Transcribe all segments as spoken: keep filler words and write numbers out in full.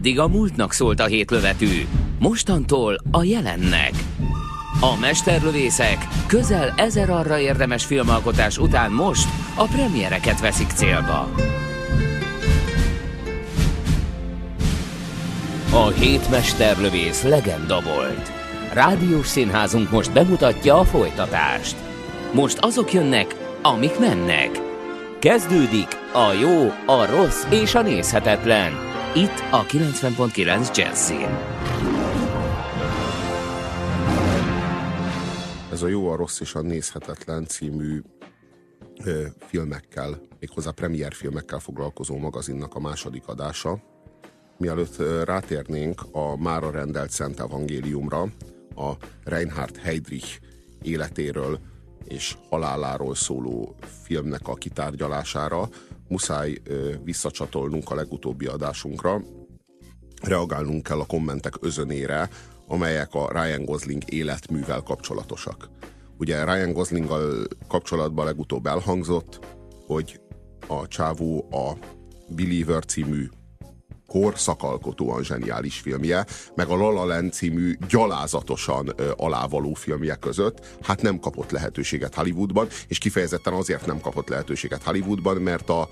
Eddig a múltnak szólt a hétlövetű, mostantól a jelennek. A mesterlövészek közel ezer arra érdemes filmalkotás után most a premiereket veszik célba. A hét mesterlövész legenda volt. Rádiós színházunk most bemutatja a folytatást. Most azok jönnek, amik mennek. Kezdődik a jó, a rossz és a nézhetetlen. Itt a kilencven pont kilenc Jazzin. Ez a jó, a rossz és a nézhetetlen című ö, filmekkel, méghozzá premierfilmekkel foglalkozó magazinnak a második adása. Mielőtt ö, rátérnénk a mára rendelt Szent Evangéliumra, a Reinhard Heydrich életéről és haláláról szóló filmnek a kitárgyalására, muszáj ö, visszacsatolnunk a legutóbbi adásunkra, reagálnunk kell a kommentek özönére, amelyek a Ryan Gosling életművel kapcsolatosak. Ugye Ryan Goslinggal kapcsolatban legutóbb elhangzott, hogy a csávó a Believer című korszakalkotóan zseniális filmje, meg a La La Land című gyalázatosan ö, alávaló filmje között hát nem kapott lehetőséget Hollywoodban, és kifejezetten azért nem kapott lehetőséget Hollywoodban, mert a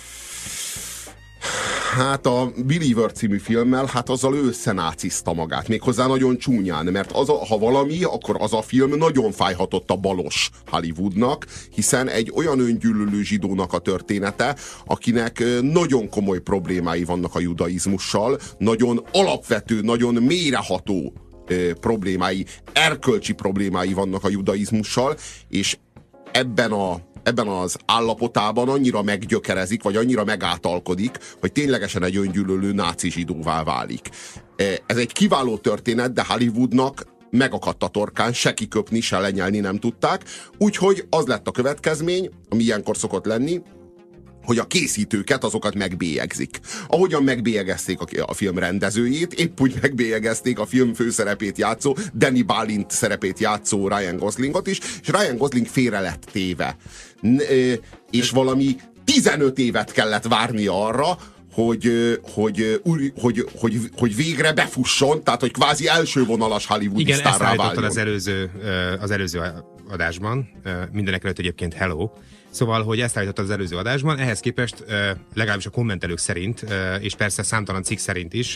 Hát a Believer című filmmel, hát azzal ő összenácizta magát, méghozzá nagyon csúnyán, mert az a, ha valami, akkor az a film nagyon fájhatott a balos Hollywoodnak, hiszen egy olyan öngyűlölő zsidónak a története, akinek nagyon komoly problémái vannak a judaizmussal, nagyon alapvető, nagyon mélyreható ö, problémái, erkölcsi problémái vannak a judaizmussal, és ebben a ebben az állapotában annyira meggyökerezik, vagy annyira megáltalkodik, hogy ténylegesen egy öngyűlölő náci zsidóvá válik. Ez egy kiváló történet, de Hollywoodnak megakadt a torkán, se kiköpni, se lenyelni nem tudták, úgyhogy az lett a következmény, ami ilyenkor szokott lenni, hogy a készítőket, azokat megbélyegzik. Ahogyan megbélyegezték a, a film rendezőjét, épp úgy megbélyegezték a film főszerepét játszó, Danny Balint szerepét játszó Ryan Goslingot is, és Ryan Gosling félre lett téve. N- és valami tizenöt évet kellett várni arra, hogy, hogy, hogy, hogy, hogy, hogy végre befusson, tehát hogy kvázi első vonalas hollywoodi sztárrá váljon. Igen, ezt az előző, az előző adásban, mindenek előtt egyébként hello. Szóval, hogy ezt állítottad az előző adásban, ehhez képest legalábbis a kommentelők szerint, és persze számtalan cikk szerint is,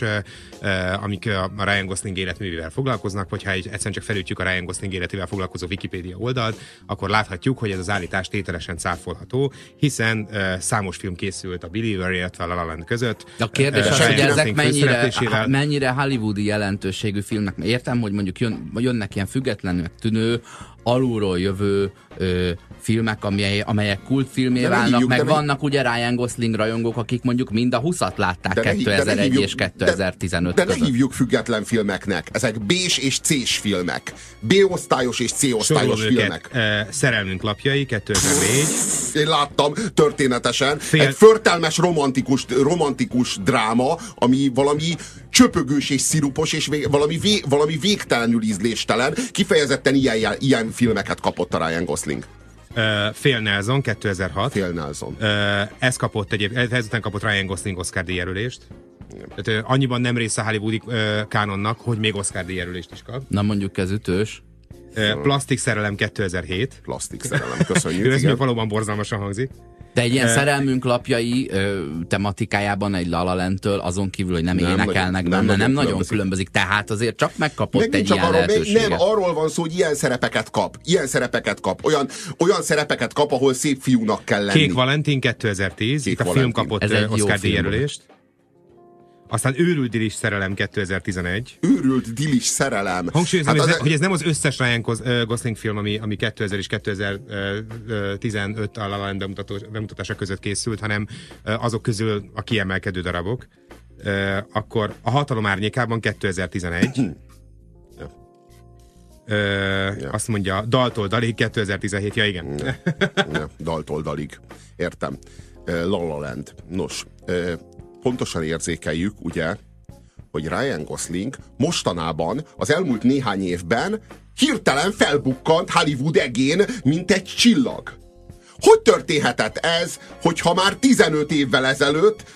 amik a Ryan Gosling életművével foglalkoznak, vagy ha egyszerűen csak felütjük a Ryan Gosling életével foglalkozó Wikipédia oldalt, akkor láthatjuk, hogy ez az állítás tételesen cáfolható, hiszen számos film készült a Believer, illetve a La La Land között. A kérdés az, hogy ezek mennyire, mennyire hollywoodi jelentőségű filmnek. Értem, hogy mondjuk jön, jönnek ilyen függetlenül tűnő, alulról jövő ö, filmek, amely, amelyek kultfilmé válnak, hívjuk, meg vannak ugye Ryan Gosling rajongók, akik mondjuk mind a huszat látták kétezer-egy hívjuk, és kétezer-tizenöt de, de között. ne hívjuk független filmeknek. Ezek B-s és C-s filmek. B-osztályos és C-osztályos Sorolom filmek. Őket. Szerelmünk lapjai, kétezer-négy. Én láttam történetesen. Fél... Egy förtelmes romantikus, romantikus dráma, ami valami csöpögős és szirupos, és vég, valami, vé, valami végtelenül ízléstelen. Kifejezetten ilyen, ilyen filmeket kapott a Ryan Gosling. Uh, Fél Nelson, kétezer-hat. Fél Nelson. Uh, ez kapott egyébként, ezután kapott Ryan Gosling Oscar díjjelölést. Tehát uh, annyiban nem része a hollywoodi uh, kánonnak, hogy még Oscar díjjelölést is kap. Na mondjuk ez ütős. Uh, Plastik szerelem, kétezer-hét. Plastik szerelem, köszönjük. Ez még valóban borzalmasan hangzik. De egy ilyen uh, szerelmünk lapjai ö, tematikájában egy La La Landtől, azon kívül, hogy nem, nem énekelnek benne, nem, nem, nem nagyon különbözik. Tehát azért csak megkapott meg egy ilyen arról, lehetőséget. Nem, arról van szó, hogy ilyen szerepeket kap. Ilyen szerepeket kap. Olyan, olyan szerepeket kap, ahol szép fiúnak kell lenni. Kék Valentin, kétezer-tíz. Kék Itt a Valentin. Film kapott Oscar díjjelölést. Aztán Őrült Dilis szerelem, kétezer-tizenegy. Őrült Dilis szerelem. Hangsúlyozom, hát hogy, ez, hogy ez nem az összes Ryan Gosling film, ami, ami kétezer és kétezer-tizenöt a La La Land bemutatása között készült, hanem azok közül a kiemelkedő darabok. Akkor a Hatalom árnyékában kétezer-tizenegy. Ö, ja. Azt mondja, daltól dalig, kétezer-tizenhét. Ja, igen. Ja. Ja, daltól dalig. Értem. La La Land. Nos, pontosan érzékeljük, ugye, hogy Ryan Gosling mostanában, az elmúlt néhány évben hirtelen felbukkant Hollywood egén, mint egy csillag. Hogy történhetett ez, hogyha már tizenöt évvel ezelőtt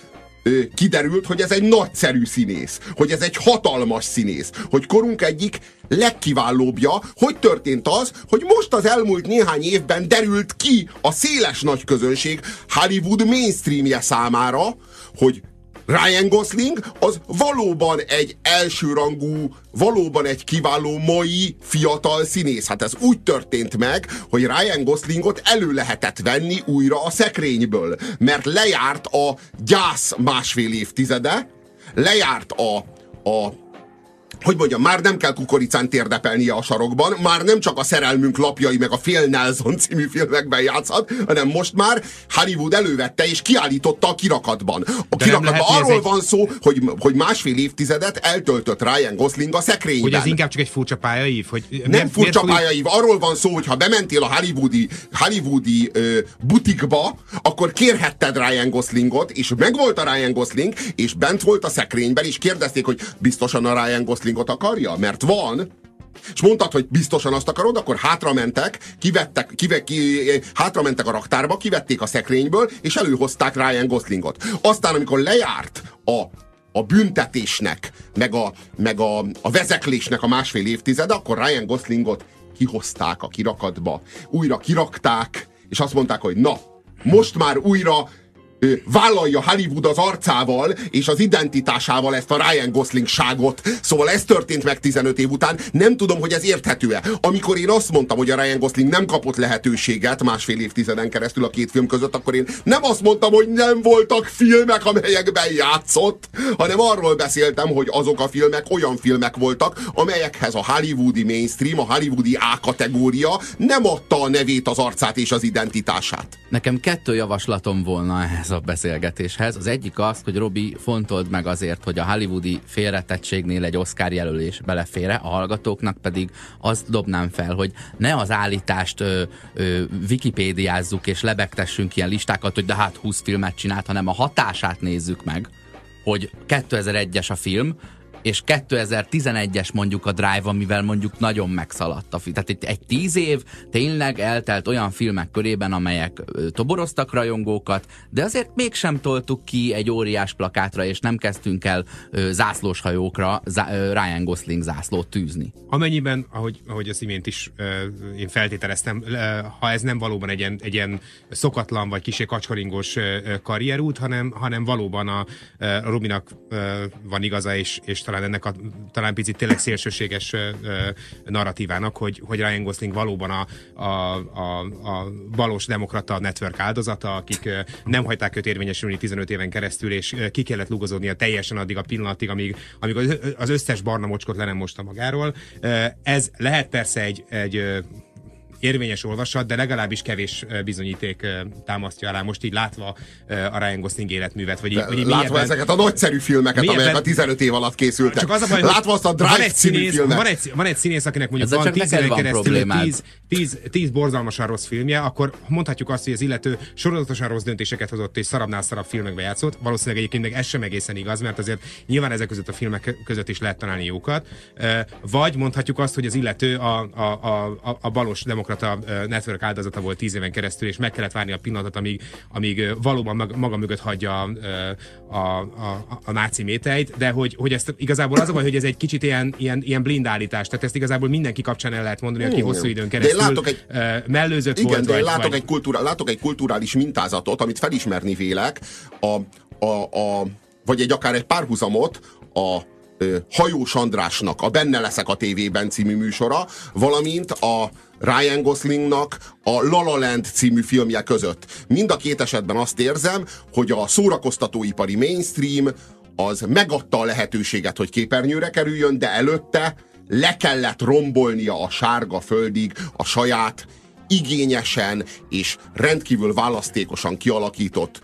kiderült, hogy ez egy nagyszerű színész, hogy ez egy hatalmas színész, hogy korunk egyik legkiválóbbja. Hogy történt az, hogy most az elmúlt néhány évben derült ki a széles nagy közönség Hollywood mainstreamje számára, hogy Ryan Gosling az valóban egy elsőrangú, valóban egy kiváló mai fiatal színész. Hát ez úgy történt meg, hogy Ryan Goslingot elő lehetett venni újra a szekrényből, mert lejárt a gyász másfél évtizede, lejárt a, a hogy mondjam, már nem kell kukoricán térdepelnie a sarokban, már nem csak a Szerelmünk lapjai meg a Phil Nelson című filmekben játszhat, hanem most már Hollywood elővette és kiállította a kirakatban. A De kirakatban arról egy... van szó, hogy, hogy másfél évtizedet eltöltött Ryan Gosling a szekrényben. Hogy ez inkább csak egy furcsa pályaív? Hogy nem miért, furcsa miért pályaív, arról van szó, hogy ha bementél a hollywoodi, hollywoodi ö, butikba, akkor kérhetted Ryan Goslingot, és megvolt a Ryan Gosling, és bent volt a szekrényben, és kérdezték, hogy biztosan a Ryan Gosling akarja, mert van, és mondtad, hogy biztosan azt akarod, akkor hátramentek, kivettek, kive, ki, hátramentek a raktárba, kivették a szekrényből, és előhozták Ryan Goslingot. Aztán, amikor lejárt a, a büntetésnek, meg, a, meg a, a vezeklésnek a másfél évtizede, akkor Ryan Goslingot kihozták a kirakatba. Újra kirakták, és azt mondták, hogy na, most már újra vállalja Hollywood az arcával és az identitásával ezt a Ryan Gosling-ságot. Szóval ez történt meg tizenöt év után. Nem tudom, hogy ez érthető-e. Amikor én azt mondtam, hogy a Ryan Gosling nem kapott lehetőséget másfél évtizeden keresztül a két film között, akkor én nem azt mondtam, hogy nem voltak filmek, amelyekben játszott, hanem arról beszéltem, hogy azok a filmek olyan filmek voltak, amelyekhez a hollywoodi mainstream, a hollywoodi A-kategória nem adta a nevét, az arcát és az identitását. Nekem kettő javaslatom volna ehhez a beszélgetéshez. Az egyik az, hogy Robi, fontold meg azért, hogy a hollywoodi félretettségnél egy Oscar jelölés belefére, a hallgatóknak pedig azt dobnám fel, hogy ne az állítást ö, ö, wikipédiázzuk és lebegtessünk ilyen listákat, hogy de hát húsz filmet csinált, hanem a hatását nézzük meg, hogy kétezer-egyes a film, és kétezer-tizenegyes mondjuk a Drive, amivel mondjuk nagyon megszaladt a film. Tehát egy, egy tíz év tényleg eltelt olyan filmek körében, amelyek ö, toboroztak rajongókat, de azért mégsem toltuk ki egy óriás plakátra, és nem kezdtünk el ö, zászlóshajókra zá, ö, Ryan Gosling zászlót tűzni. Amennyiben, ahogy, ahogy az imént is ö, én feltételeztem, ö, ha ez nem valóban egy ilyen, egy ilyen szokatlan vagy kicsi kacskaringós ö, karrierút, hanem, hanem valóban a, a Robinak ö, van igaza, és, és talán ennek a talán picit tényleg szélsőséges ö, narratívának, hogy, hogy Ryan Gosling valóban a, a, a, a balos demokrata network áldozata, akik ö, nem hagyták őt érvényesülni tizenöt éven keresztül, és ö, ki kellett lugozódnia teljesen addig a pillanatig, amíg, amíg az összes barna mocskot le nem mosta magáról. Ö, ez lehet persze egy, egy ö, érvényes olvasat, de legalábbis kevés bizonyíték támasztja alá most így látva a Ryan Gosling életművet. Vagy így, vagy így látva mélyebben, ezeket a nagyszerű filmeket, mélyebben, amelyek a tizenöt év alatt készültek. Csak az a baj, látva azt a Drive című filmet. Van egy, van egy színész, akinek mondjuk van tíz éven keresztül tíz, tíz, tíz borzalmasan rossz filmje, akkor mondhatjuk azt, hogy az illető sorozatosan rossz döntéseket hozott és szarabbnál szarabb filmekbe játszott. Valószínűleg egyébként meg ez sem egészen igaz, mert azért nyilván ezek között a filmek között is lehet találni jókat. Vagy mondhatjuk azt, hogy az illető a, a, a, a balos demokrata network áldozata volt tíz éven keresztül, és meg kellett várni a pillanatot, amíg, amíg valóban maga mögött hagyja a, a, a, a náci méteit, de hogy, hogy ezt igazából az a baj, hogy ez egy kicsit ilyen, ilyen, ilyen blind állítás, tehát ezt igazából mindenki kapcsán el lehet mondani, aki hosszú időn keresztül egy, mellőzött igen, volt. De vagy, látok, vagy... Egy kultúra, látok egy kulturális mintázatot, amit felismerni vélek, a, a, a, vagy egy akár egy párhuzamot a Hajós Andrásnak a Benne leszek a tévében című műsora, valamint a Ryan Goslingnak a La La Land című filmje között. Mind a két esetben azt érzem, hogy a szórakoztatóipari mainstream az megadta a lehetőséget, hogy képernyőre kerüljön, de előtte le kellett rombolnia a sárga földig a saját igényesen és rendkívül választékosan kialakított,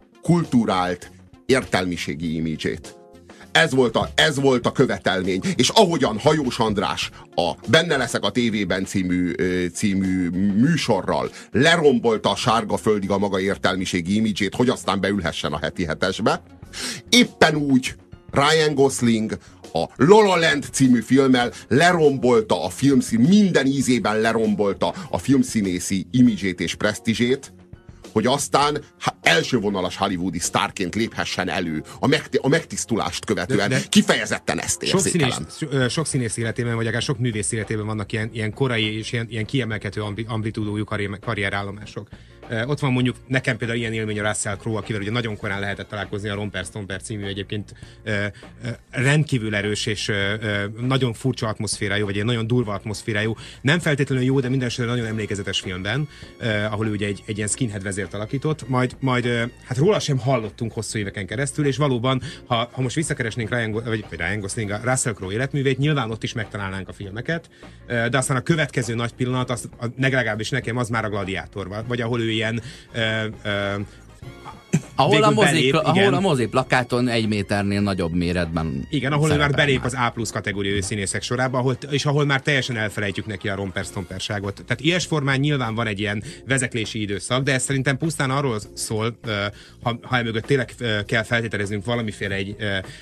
kulturált értelmiségi imidzsét. Ez volt, a, ez volt a követelmény. És ahogyan Hajós András a Benne leszek a tévében című, című műsorral lerombolta a sárga földig a maga értelmiségi imidzsét, hogy aztán beülhessen a heti hetesbe, éppen úgy Ryan Gosling a La La Land című filmmel lerombolta a filmszín, minden ízében lerombolta a filmszínészi imidzsét és presztízsét, hogy aztán elsővonalas hollywoodi sztárként léphessen elő a, megti- a megtisztulást követően. De, de kifejezetten ezt érzékelem. Sok színész, sok színész életében, vagy akár sok művész életében vannak ilyen, ilyen korai és ilyen, ilyen kiemelkedő amplitúdójú karrier, karrierállomások. Ott van mondjuk, nekem például ilyen élmény a Russell Crowe, akivel ugye nagyon korán lehetett találkozni, a Romper Stomper című egyébként rendkívül erős és nagyon furcsa atmoszférájú, vagy egy nagyon durva atmoszférájú, nem feltétlenül jó, de mindenesetre nagyon emlékezetes filmben, ahol ő ugye egy, egy ilyen skinhead vezért alakított, majd, majd hát róla sem hallottunk hosszú éveken keresztül, és valóban, ha, ha most visszakeresnénk Ryan, vagy Ryan Gosling, a Russell Crowe életművét, nyilván ott is megtalálnánk a filmeket, de aztán a következő nagy pillanat, az, a, legalábbis nekem az már a Gladiátor, vagy ahol ő ilyen ö, ö, Ahol a, mozik, belép, ahol a moziplakáton egy méternél nagyobb méretben. Igen, ahol már belép az A plusz kategóriai színészek sorába, ahol, és ahol már teljesen elfelejtjük neki a romper-sztomperságot. Tehát ilyes formán nyilván van egy ilyen vezeklési időszak, de ez szerintem pusztán arról szól, ha, ha emögött tényleg kell feltételeznünk valamiféle egy,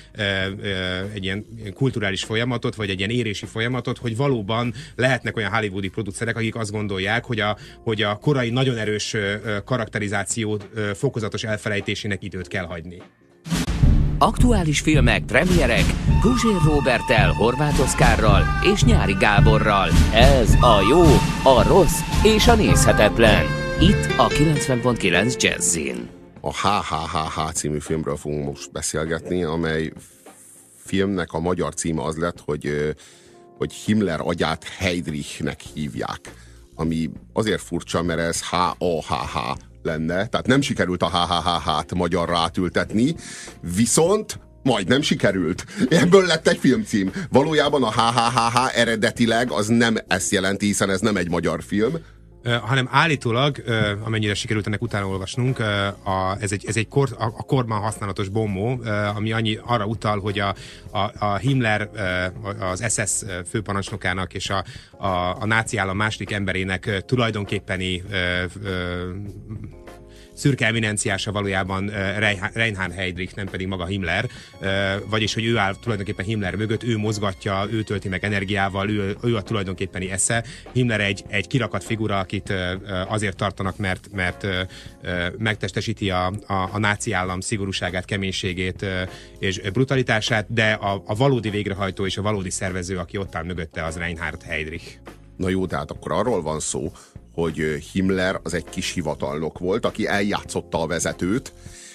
egy ilyen kulturális folyamatot, vagy egy ilyen érési folyamatot, hogy valóban lehetnek olyan hollywoodi producerek, akik azt gondolják, hogy a, hogy a korai nagyon erős karakterizáció fokozatos elfelejtésének időt kell hagyni. Aktuális filmek, premierek, Guzsér Róberttel, Horváth Oszkárral és Nyári Gáborral. Ez a jó, a rossz és a nézhetetlen. Itt a kilencven pont kilenc Jazzin. A há há há há című filmről fogunk most beszélgetni, amely filmnek a magyar címe az lett, hogy, hogy Himmler agyát Heydrichnek hívják. Ami azért furcsa, mert ez há á há há lenne, tehát nem sikerült a há há há hát magyarra átültetni, viszont majdnem sikerült. Ebből lett egy filmcím. Valójában a há há há há eredetileg az nem ezt jelenti, hiszen ez nem egy magyar film, Uh, hanem állítólag, uh, amennyire sikerült ennek utána olvasnunk, uh, a, ez egy, ez egy kor, a, a korban használatos bombó, uh, ami annyi arra utal, hogy a, a, a Himmler, uh, az es es főparancsnokának és a, a, a náci állam második emberének uh, tulajdonképpeni uh, uh, szürke eminenciása valójában uh, Reinhard Heydrich, nem pedig maga Himmler, uh, vagyis, hogy ő áll tulajdonképpen Himmler mögött, ő mozgatja, ő tölti meg energiával, ő, ő a tulajdonképpeni esze. Himmler egy, egy kirakat figura, akit uh, azért tartanak, mert, mert uh, megtestesíti a, a, a náci állam szigorúságát, keménységét uh, és brutalitását, de a, a valódi végrehajtó és a valódi szervező, aki ott áll mögötte, az Reinhard Heydrich. Na jó, tehát akkor arról van szó, hogy Himmler az egy kis hivatalnok volt, aki eljátszotta a vezetőt,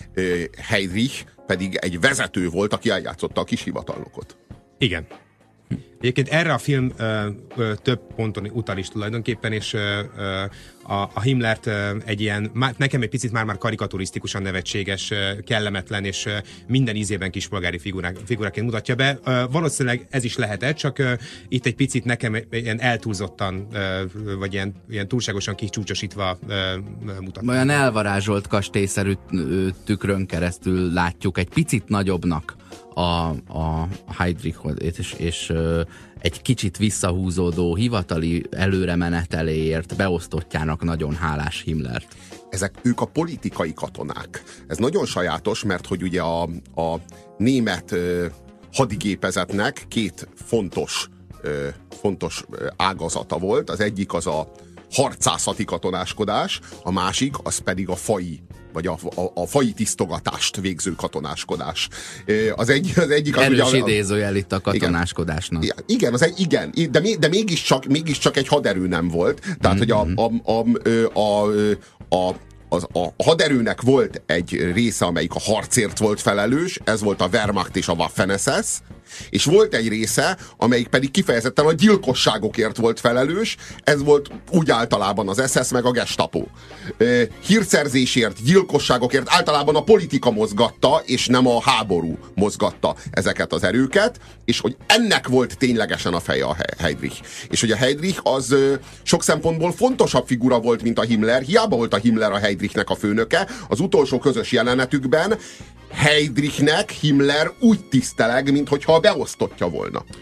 Heydrich pedig egy vezető volt, aki eljátszotta a kis hivatalnokot. Igen. Egyébként erre a film ö, ö, több ponton utal is tulajdonképpen, és ö, ö, a, a Himmlert ö, egy ilyen, má, nekem egy picit már-már karikaturisztikusan nevetséges, ö, kellemetlen, és ö, minden ízében kispolgári figurák, figuraként mutatja be. Ö, valószínűleg ez is lehetett, csak ö, itt egy picit nekem ilyen eltúlzottan, ö, vagy ilyen, ilyen túlságosan kicsúcsosítva ö, mutatja. Olyan elvarázsolt kastélyszerű tükrön keresztül látjuk egy picit nagyobbnak a, a Heydrichot, és, és ö, egy kicsit visszahúzódó hivatali előremeneteléért beosztottjának nagyon hálás Himmlert. Ezek ők a politikai katonák. Ez nagyon sajátos, mert hogy ugye a, a német ö, hadigépezetnek két fontos, ö, fontos ágazata volt. Az egyik az a harcászati katonáskodás, a másik az pedig a fai vagy a, a, a fai tisztogatást végző katonáskodás. Az, egy, az egyik... Az erős ugye, idézőjel itt a katonáskodásnak. Igen, igen, az egy, igen de, de mégiscsak, mégiscsak egy haderő nem volt. Tehát, mm-hmm. hogy a, a, a, a, a Az, a haderőnek volt egy része, amelyik a harcért volt felelős, ez volt a Wehrmacht és a Waffen-es es, és volt egy része, amelyik pedig kifejezetten a gyilkosságokért volt felelős, ez volt úgy általában az es es meg a Gestapo. Hírszerzésért, gyilkosságokért általában a politika mozgatta, és nem a háború mozgatta ezeket az erőket, és hogy ennek volt ténylegesen a feje a Heydrich. És hogy a Heydrich az sok szempontból fontosabb figura volt, mint a Himmler, hiába volt a Himmler a Heydrichnek a főnöke, az utolsó közös jelenetükben Heydrichnek Himmler úgy tiszteleg, minthogyha beosztottja volna.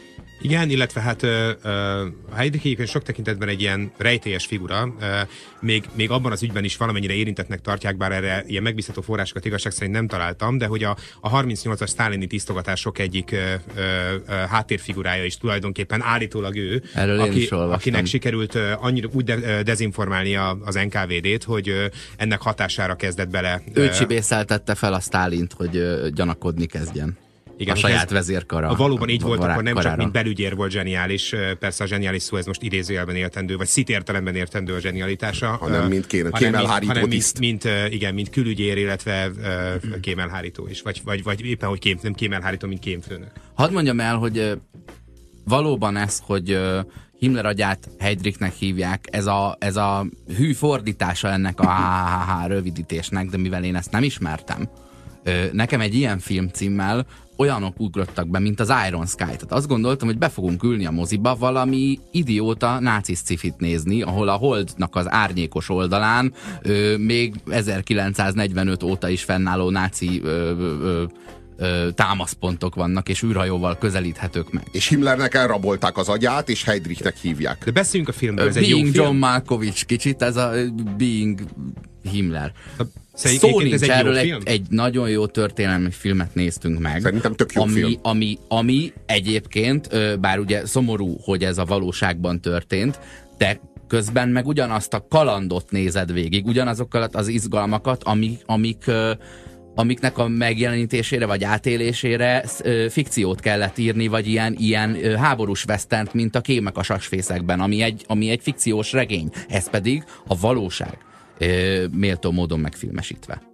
Igen, illetve hát uh, uh, Heydrich egyébként sok tekintetben egy ilyen rejtélyes figura, uh, még, még abban az ügyben is valamennyire érintettnek tartják, bár erre ilyen megbízható forrásokat igazság szerint nem találtam, de hogy a, a harmincnyolcas sztálini tisztogatások egyik uh, uh, háttérfigurája is tulajdonképpen állítólag ő, aki, akinek sikerült uh, annyira úgy de, uh, dezinformálni a, az en ká vé dét, hogy uh, ennek hatására kezdett bele. Ő uh, csibészeltette fel a Sztálint, hogy uh, gyanakodni kezdjen. Igen, a saját vezérkara. Ha valóban így volt, akkor nem csak mint belügyér volt zseniális, persze a zseniális szó ez most idézőjelben értendő, vagy szit értelemben értendő a zsenialitása. Hanem mint kémelhárító tiszt. Mint, mint, igen, mint külügyér, illetve uh, kémelhárító is, vagy, vagy, vagy éppen, hogy kém, nem kémelhárító, mint kémfőnök. Hadd mondjam el, hogy uh, valóban ez, hogy uh, Himmler agyát Heydrichnek hívják, ez a, ez a hű fordítása ennek a há há há rövidítésnek, de mivel én ezt nem ismertem, uh, nekem egy ilyen filmcímmel olyanok ugrottak be, mint az Iron Sky. Tehát azt gondoltam, hogy be fogunk ülni a moziba valami idióta náci szcifit nézni, ahol a Holdnak az árnyékos oldalán ö, még ezerkilencszáznegyvenöt óta is fennálló náci ö, ö, ö, támaszpontok vannak, és űrhajóval közelíthetők meg. És Himmlernek elrabolták az agyát, és Heydrichnek hívják. De beszéljünk a filmről, ez Being egy jó film. John Malkovich kicsit, ez a Being Himmler. A Szó nincs, erről egy, egy nagyon jó történelmi filmet néztünk meg. Szerintem tök jó ami, film. Ami, ami egyébként, bár ugye szomorú, hogy ez a valóságban történt, de közben meg ugyanazt a kalandot nézed végig, ugyanazokkal az izgalmakat, amik, amik, amiknek a megjelenítésére vagy átélésére fikciót kellett írni, vagy ilyen, ilyen háborús weszternt, mint a Kémek a sasfészekben, ami egy, ami egy fikciós regény. Ez pedig a valóság. Méltó módon megfilmesítve.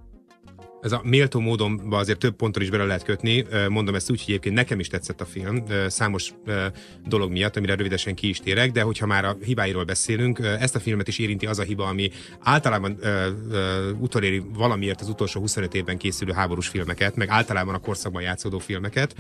Ez a méltó módonban azért több ponton is bele lehet kötni. Mondom ezt úgy, hogy egyébként nekem is tetszett a film, számos dolog miatt, amire rövidesen ki is térek, de hogyha már a hibáiról beszélünk, ezt a filmet is érinti az a hiba, ami általában utoléri valamiért az utolsó huszonöt évben készülő háborús filmeket, meg általában a korszakban játszódó filmeket.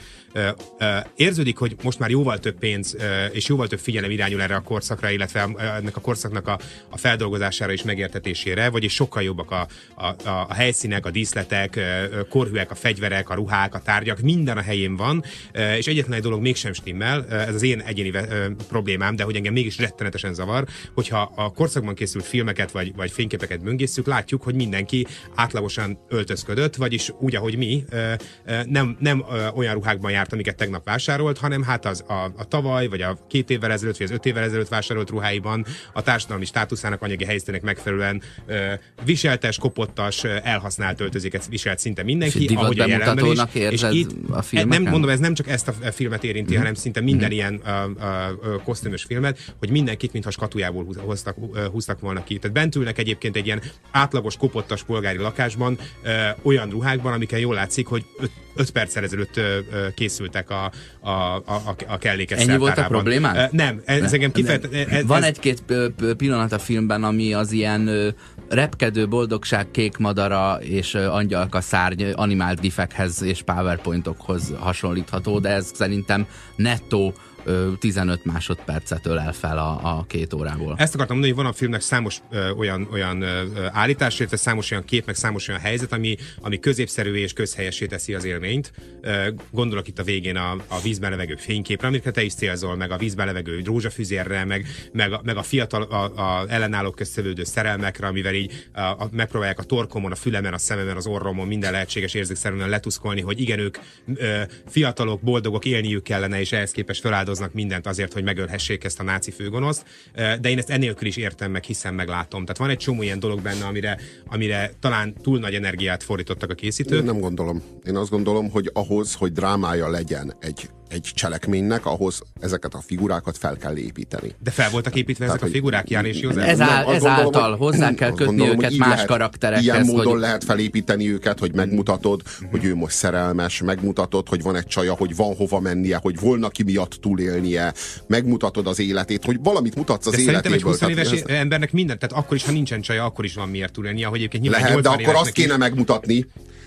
Érződik, hogy most már jóval több pénz és jóval több figyelem irányul erre a korszakra, illetve ennek a korszaknak a, a feldolgozására és megértetésére, vagyis sokkal jobbak a, a, a helyszínek, a díszletek, korhűek, a fegyverek, a ruhák, a tárgyak, minden a helyén van, és egyetlen egy dolog mégsem stimmel, ez az én egyéni problémám, de hogy engem mégis rettenetesen zavar, hogyha a korszakban készült filmeket vagy, vagy fényképeket böngészünk, látjuk, hogy mindenki átlagosan öltözködött, vagyis úgy, ahogy mi, nem, nem olyan ruhákban járt, amiket tegnap vásárolt, hanem hát az a, a tavaly, vagy a két évvel ezelőtt, vagy az öt évvel ezelőtt vásárolt ruháiban a társadalmi státuszának, anyagi helyzetének megfelelően viseltes, kopottas, elhasznált öltözéket viselt szinte mindenki, ahogy a jelenben is. És itt, a nem mondom, ez nem csak ezt a filmet érinti, mm-hmm. hanem szinte minden mm-hmm. ilyen a, a, a kosztümös filmet, hogy mindenkit, mintha skatujából húztak, húztak volna ki. Tehát bent ülnek egyébként egy ilyen átlagos, kopottas polgári lakásban, ö, olyan ruhákban, amiken jól látszik, hogy öt, öt perccel ezelőtt ö, ö, készültek a, a, a, a kellékes Ennyi volt a problémán? Uh, nem, ez ne. engem kifejezetten... Van egy-két pillanat a filmben, ami az ilyen ö, repkedő boldogság kék madara és ö, angyalka szárny animált gifekhez és powerpointokhoz hasonlítható, de ez szerintem nettó tizenöt másodpercet ölel fel a, a két órából. Ezt akartam mondani, hogy van a filmnek számos ö, olyan, olyan ö, állítás, illetve számos olyan kép, meg számos olyan helyzet, ami, ami középszerű és közhelyessé teszi az élményt. Ö, gondolok itt a végén a, a vízben levegő fényképre, amikre te is célzol, meg a vízben levegő rózsafüzérre, meg, meg, a, meg a fiatal a, a ellenállók közszövődő szerelmekre, amivel így a, a, megpróbálják a torkomon, a fülemen, a szememen, az orromon minden lehetséges érzékszerűen letuszkolni, hogy igen, ők ö, fiatalok, boldogok, élniük kellene, és ehhez képest feláldoznak mindent azért, hogy megölhessék ezt a náci főgonoszt, de én ezt ennélkül is értem meg, hiszem, meglátom. Tehát van egy csomó ilyen dolog benne, amire, amire talán túl nagy energiát fordítottak a készítők. Én nem gondolom. Én azt gondolom, hogy ahhoz, hogy drámája legyen egy, egy cselekménynek, ahhoz ezeket a figurákat fel kell építeni. De fel voltak építve ezek Tehát, a figurák, Ján és József? Ez áll, ezáltal hogy, hozzá kell kötni gondolom, őket más lehet, karakterekhez. Ilyen módon hogy... lehet felépíteni őket, hogy megmutatod, uh-huh. hogy ő most szerelmes, megmutatod, hogy van egy csaja, hogy van hova mennie, hogy volna ki miatt túlélnie, megmutatod az életét, hogy valamit mutatsz az de életéből. Szerintem egy húsz éves ez... embernek minden, tehát akkor is, ha nincsen csaja, akkor is van miért túlélnie, ahogy egyébként nyilván lehet, de akkor azt kéne megmutatni,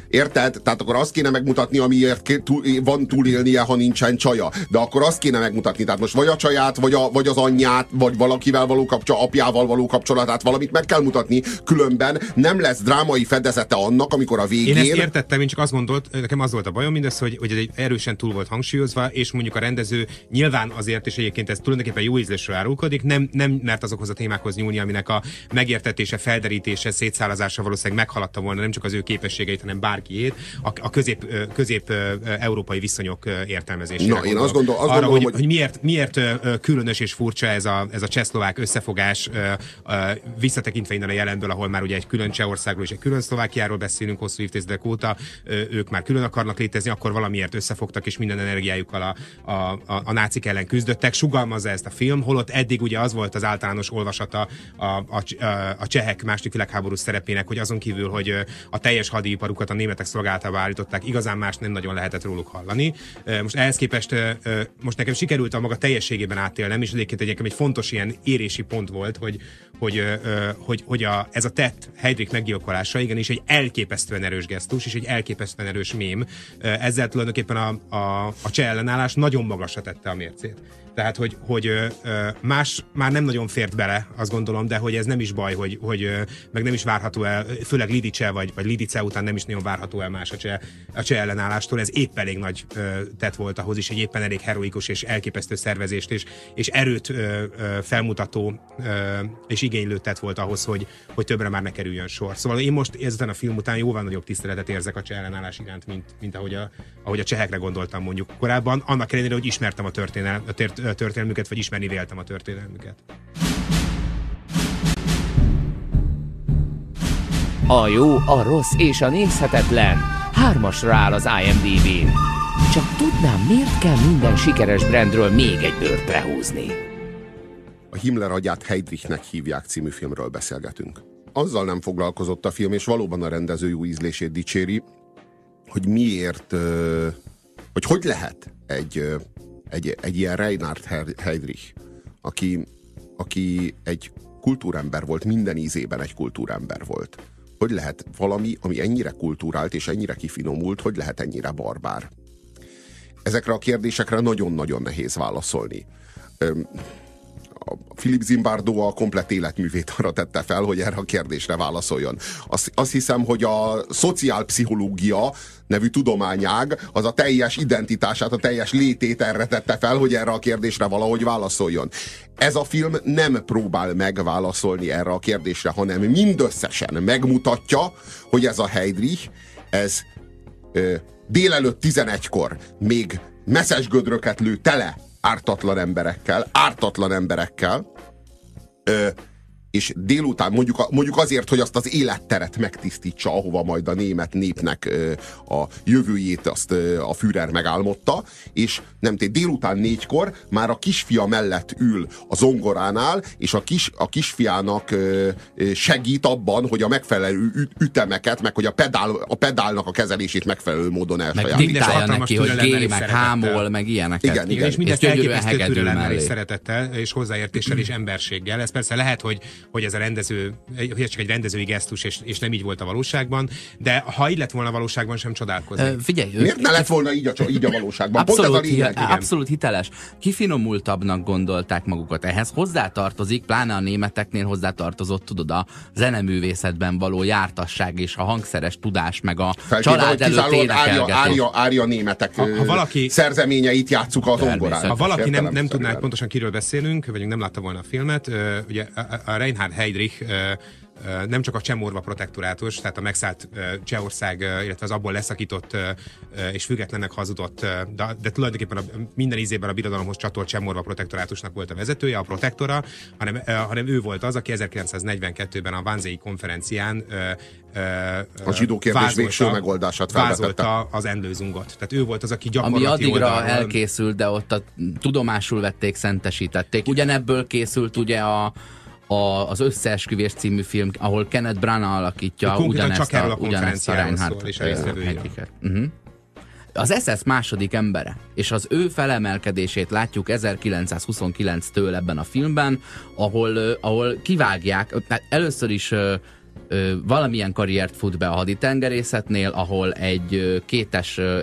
Érted? Tehát akkor azt kéne megmutatni, amiért van túlélnie, ha nincsen csaja. De akkor azt kéne megmutatni, tehát most vagy a csaját, vagy, a, vagy az anyját, vagy valakivel való kapcsolat, apjával való kapcsolatát, valamit meg kell mutatni, különben nem lesz drámai fedezete annak, amikor a végén... Én ezt értettem, én csak azt gondolt, nekem az volt a bajom mindez, hogy, hogy ez egy erősen túl volt hangsúlyozva, és mondjuk a rendező nyilván azért, és egyébként ez tulajdonképpen jó ízlésről árulkodik, nem, nem mert azokhoz a témákhoz nyúlni, aminek a megértetése, felderítése, szétszálazása valószínűleg meghaladta volna nem csak az ő képességeit, hanem bárkiét, a, a közép, közép európai viszonyok értelmezésére. Na, én azt gondol, azt arra, gondolom, hogy, hogy... hogy miért, miért különös és furcsa ez a, ez a csehszlovák összefogás, visszatekintve innen a jelenből, ahol már ugye egy külön Csehországról és egy külön Szlovákiáról beszélünk hosszú évtizedek óta, ők már külön akarnak létezni, akkor valamiért összefogtak, és minden energiájukkal a, a, a, a nácik ellen küzdöttek. Sugalmazza ezt a film, holott eddig ugye az volt az általános olvasata a, a, a csehek második világháború szerepének, hogy azon kívül, hogy a teljes hadiiparukat a németek szolgálatába állították, igazán más nem nagyon lehetett róluk hallani. Most ehhez képest most nekem sikerült a maga teljességében átélnem, és egyébként egyébként egy fontos ilyen érési pont volt, hogy, hogy, hogy, hogy a, ez a tett Heydrich meggyilkolása igenis egy elképesztően erős gesztus, és egy elképesztően erős mém. Ezzel tulajdonképpen a, a, a cseh ellenállás nagyon magasra tette a mércét. Tehát, hogy, hogy más már nem nagyon fért bele, azt gondolom, de hogy ez nem is baj, hogy, hogy meg nem is várható el, főleg Lidice vagy, vagy Lidice után nem is nagyon várható el más a cseh, a cseh ellenállástól. Ez épp elég nagy tett volt ahhoz is, egy éppen elég heroikus és elképesztő szervezést és, és erőt felmutató és igénylő tett volt ahhoz, hogy, hogy többre már ne kerüljön sor. Szóval én most ezután a film után jóval nagyobb tiszteletet érzek a cseh ellenállás iránt, mint, mint ahogy, a, ahogy a csehekre gondoltam mondjuk korábban, annak ellenére, hogy ismertem a történelmet, a történelmüket, vagy ismerni véltem a történelmüket. A jó, a rossz és a nézhetetlen hármasra áll az IMDb-n. Csak tudnám, miért kell minden sikeres brandről még egy bőrt lehúzni? A Himmler agyát Heydrichnek hívják című filmről beszélgetünk. Azzal nem foglalkozott a film, és valóban a rendező jó ízlését dicséri, hogy miért, hogy hogy lehet egy Egy, egy ilyen Reinhard Heydrich, aki, aki egy kultúrember volt, minden ízében egy kultúrember volt. Hogy lehet valami, ami ennyire kultúrált és ennyire kifinomult, hogy lehet ennyire barbár? Ezekre a kérdésekre nagyon-nagyon nehéz válaszolni. A Philip Zimbardo a komplett életművét arra tette fel, hogy erre a kérdésre válaszoljon. Azt, azt hiszem, hogy a szociálpszichológia nevű tudományág az a teljes identitását, a teljes létét erre tette fel, hogy erre a kérdésre valahogy válaszoljon. Ez a film nem próbál megválaszolni erre a kérdésre, hanem mindösszesen megmutatja, hogy ez a Heydrich, ez ö, délelőtt tizenegykor még messzes gödröket lő tele ártatlan emberekkel, ártatlan emberekkel, ö, és délután mondjuk, mondjuk azért, hogy azt az életteret megtisztítsa, ahova majd a német népnek ö, a jövőjét azt ö, a Führer megálmodta, és nem tény, délután négykor már a kisfia mellett ül a zongoránál, és a, kis, a kisfiának ö, segít abban, hogy a megfelelő üt, ütemeket, meg hogy a, pedál, a pedálnak a kezelését megfelelő módon elsajátítsa. Meg diktálja neki, hogy gé, meg hámol, meg ilyeneket. Igen, igen. És mindezt elképesztő türelemmel és szeretettel, és hozzáértéssel és emberséggel. Ez persze lehet, hogy, hogy ez a rendező, hogy ez csak egy rendezői gesztus, és, és nem így volt a valóságban, de ha így lett volna a valóságban, sem csodálkozni. Uh, figyelj, miért ne lett volna így a, így a valóságban? Abszolút, Pont ez a lényeg, abszolút hiteles. Kifinomultabbnak gondolták magukat. Ehhez hozzátartozik, pláne a németeknél hozzátartozott, tudod, a zeneművészetben való jártasság és a hangszeres tudás, meg a feltéve, család előtt énekelgetés. Árja, árja németek ha, ha valaki, szerzeményeit játsszuk az zongorán. Ha valaki nem, nem tudná, hogy pontosan kiről beszélünk, vagy nem látta volna a filmet, ugye a Reinhard Heydrich nem csak a Cseh-Morva protektorátus, tehát a megszállt Csehország, illetve az abból leszakított és függetlennek hazudott, de, de tulajdonképpen a, minden ízében a birodalomhoz csatolt Cseh-Morva protektorátusnak volt a vezetője, a protektora, hanem, hanem ő volt az, aki ezerkilencszáznegyvenkettőben a Wannsee konferencián a zsidó kérdés végső megoldását felvetette. az Endlösungot. Tehát ő volt az, aki gyakorlati ami addigra oldalról elkészült, de ott a, tudomásul vették, szentesítették. Ugyanebből készült ugye a A, az Összeesküvés című film, ahol Kenneth Branagh alakítja ugyanezt a, a, ugyanezt a Reinhard Heydrichet. Uh-huh. Az es es második embere, és az ő felemelkedését látjuk ezerkilencszázhuszonkilenctől ebben a filmben, ahol, ahol kivágják, először is ö, valamilyen karriert fut be a haditengerészetnél, ahol egy ö, kétes ö,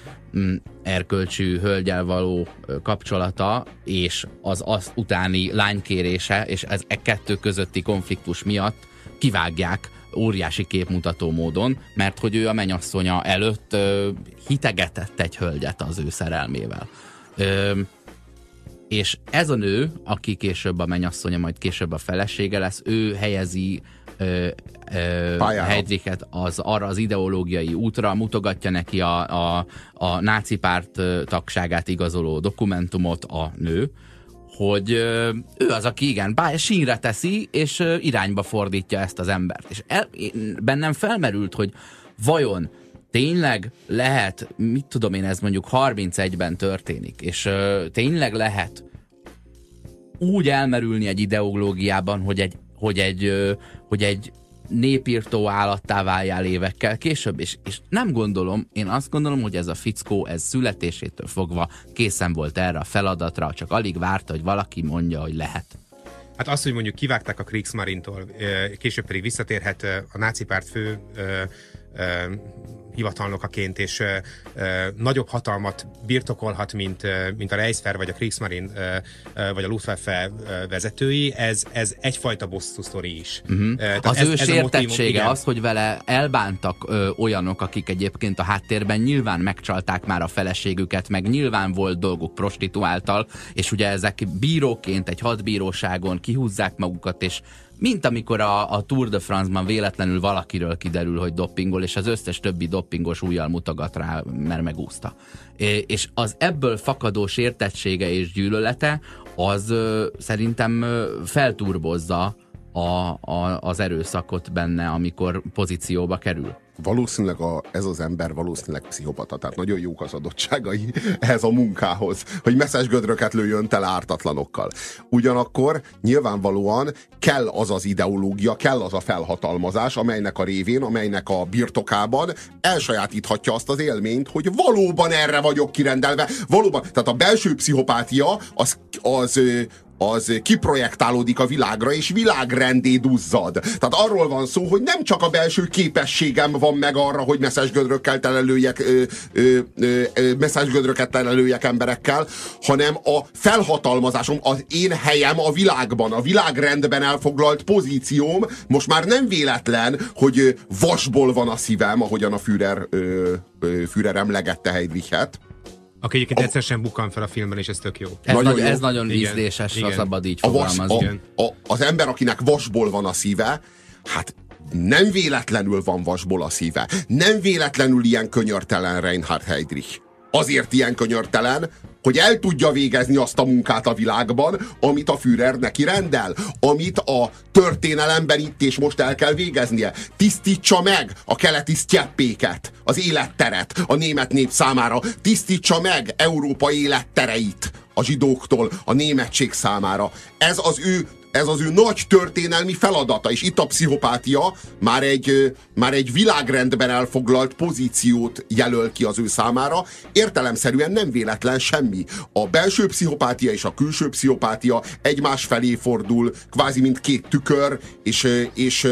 erkölcsű hölgyel való kapcsolata és az azt utáni lánykérése és ez e kettő közötti konfliktus miatt kivágják óriási képmutató módon, mert hogy ő a mennyasszonya előtt ö, hitegetett egy hölgyet az ő szerelmével. Ö, és ez a nő, aki később a mennyasszonya, majd később a felesége lesz, ő helyezi Ö, ö, Heydrichet az, arra az ideológiai útra, mutogatja neki a, a, a náci párt tagságát igazoló dokumentumot a nő, hogy ö, ő az, aki igen, bár sínre teszi, és ö, irányba fordítja ezt az embert. És el, bennem felmerült, hogy vajon tényleg lehet, mit tudom én, ez mondjuk harmincegyben történik, és ö, tényleg lehet úgy elmerülni egy ideológiában, hogy egy hogy egy, hogy egy népírtó állattá váljál évekkel később, és, és nem gondolom, én azt gondolom, hogy ez a fickó, ez születésétől fogva készen volt erre a feladatra, csak alig várta, hogy valaki mondja, hogy lehet. Hát az, hogy mondjuk kivágták a Kriegsmarintól, később pedig visszatérhet a náci párt fő hivatalnokaként, és ö, ö, nagyobb hatalmat birtokolhat, mint, ö, mint a Reichswehr, vagy a Kriegsmarine, ö, ö, vagy a Luftwaffe ö, vezetői, ez, ez egyfajta bosszú sztori is. Uh-huh. Uh, az ez, ő sértettsége az, hogy vele elbántak ö, olyanok, akik egyébként a háttérben nyilván megcsalták már a feleségüket, meg nyilván volt dolguk prostituáltal, és ugye ezek bíróként egy hadbíróságon kihúzzák magukat, és mint amikor a, a Tour de France-ban véletlenül valakiről kiderül, hogy doppingol, és az összes többi doppingos ujjal mutogat rá, mert megúszta. É, és az ebből fakadó sértettsége és gyűlölete, az ö, szerintem ö, felturbozza a, a, az erőszakot benne, amikor pozícióba kerül. Valószínűleg a, ez az ember valószínűleg pszichopata, tehát nagyon jók az adottságai ehhez a munkához, hogy messzes gödröket lőjön tele ártatlanokkal. Ugyanakkor nyilvánvalóan kell az az ideológia, kell az a felhatalmazás, amelynek a révén, amelynek a birtokában elsajátíthatja azt az élményt, hogy valóban erre vagyok kirendelve, valóban, tehát a belső pszichopátia az, az az kiprojektálódik a világra, és világrendé duzzad. Tehát arról van szó, hogy nem csak a belső képességem van meg arra, hogy messzes gödrökkel telelőjek, ö, ö, ö, messzes gödröket telelőjek emberekkel, hanem a felhatalmazásom, az én helyem a világban, a világrendben elfoglalt pozícióm, most már nem véletlen, hogy vasból van a szívem, ahogyan a Führer, ö, ö, Führer emlegette Heydrichet. Aki egyébként egyszer sem bukkan fel a filmben, és ez tök jó. Ez nagyon, jó. Ez nagyon ízléses, ha szabad így fogalmazni. A, a, az ember, akinek vasból van a szíve, hát nem véletlenül van vasból a szíve. Nem véletlenül ilyen könyörtelen Reinhard Heydrich. Azért ilyen könyörtelen, hogy el tudja végezni azt a munkát a világban, amit a Führer neki rendel, amit a történelemben itt és most el kell végeznie. Tisztítsa meg a keleti sztyeppéket, az életteret a német nép számára. Tisztítsa meg Európa élettereit a zsidóktól a németség számára. Ez az ő Ez az ő nagy történelmi feladata, és itt a pszichopátia már egy, már egy világrendben elfoglalt pozíciót jelöl ki az ő számára. Értelemszerűen nem véletlen semmi. A belső pszichopátia és a külső pszichopátia egymás felé fordul, kvázi mint két tükör, és, és,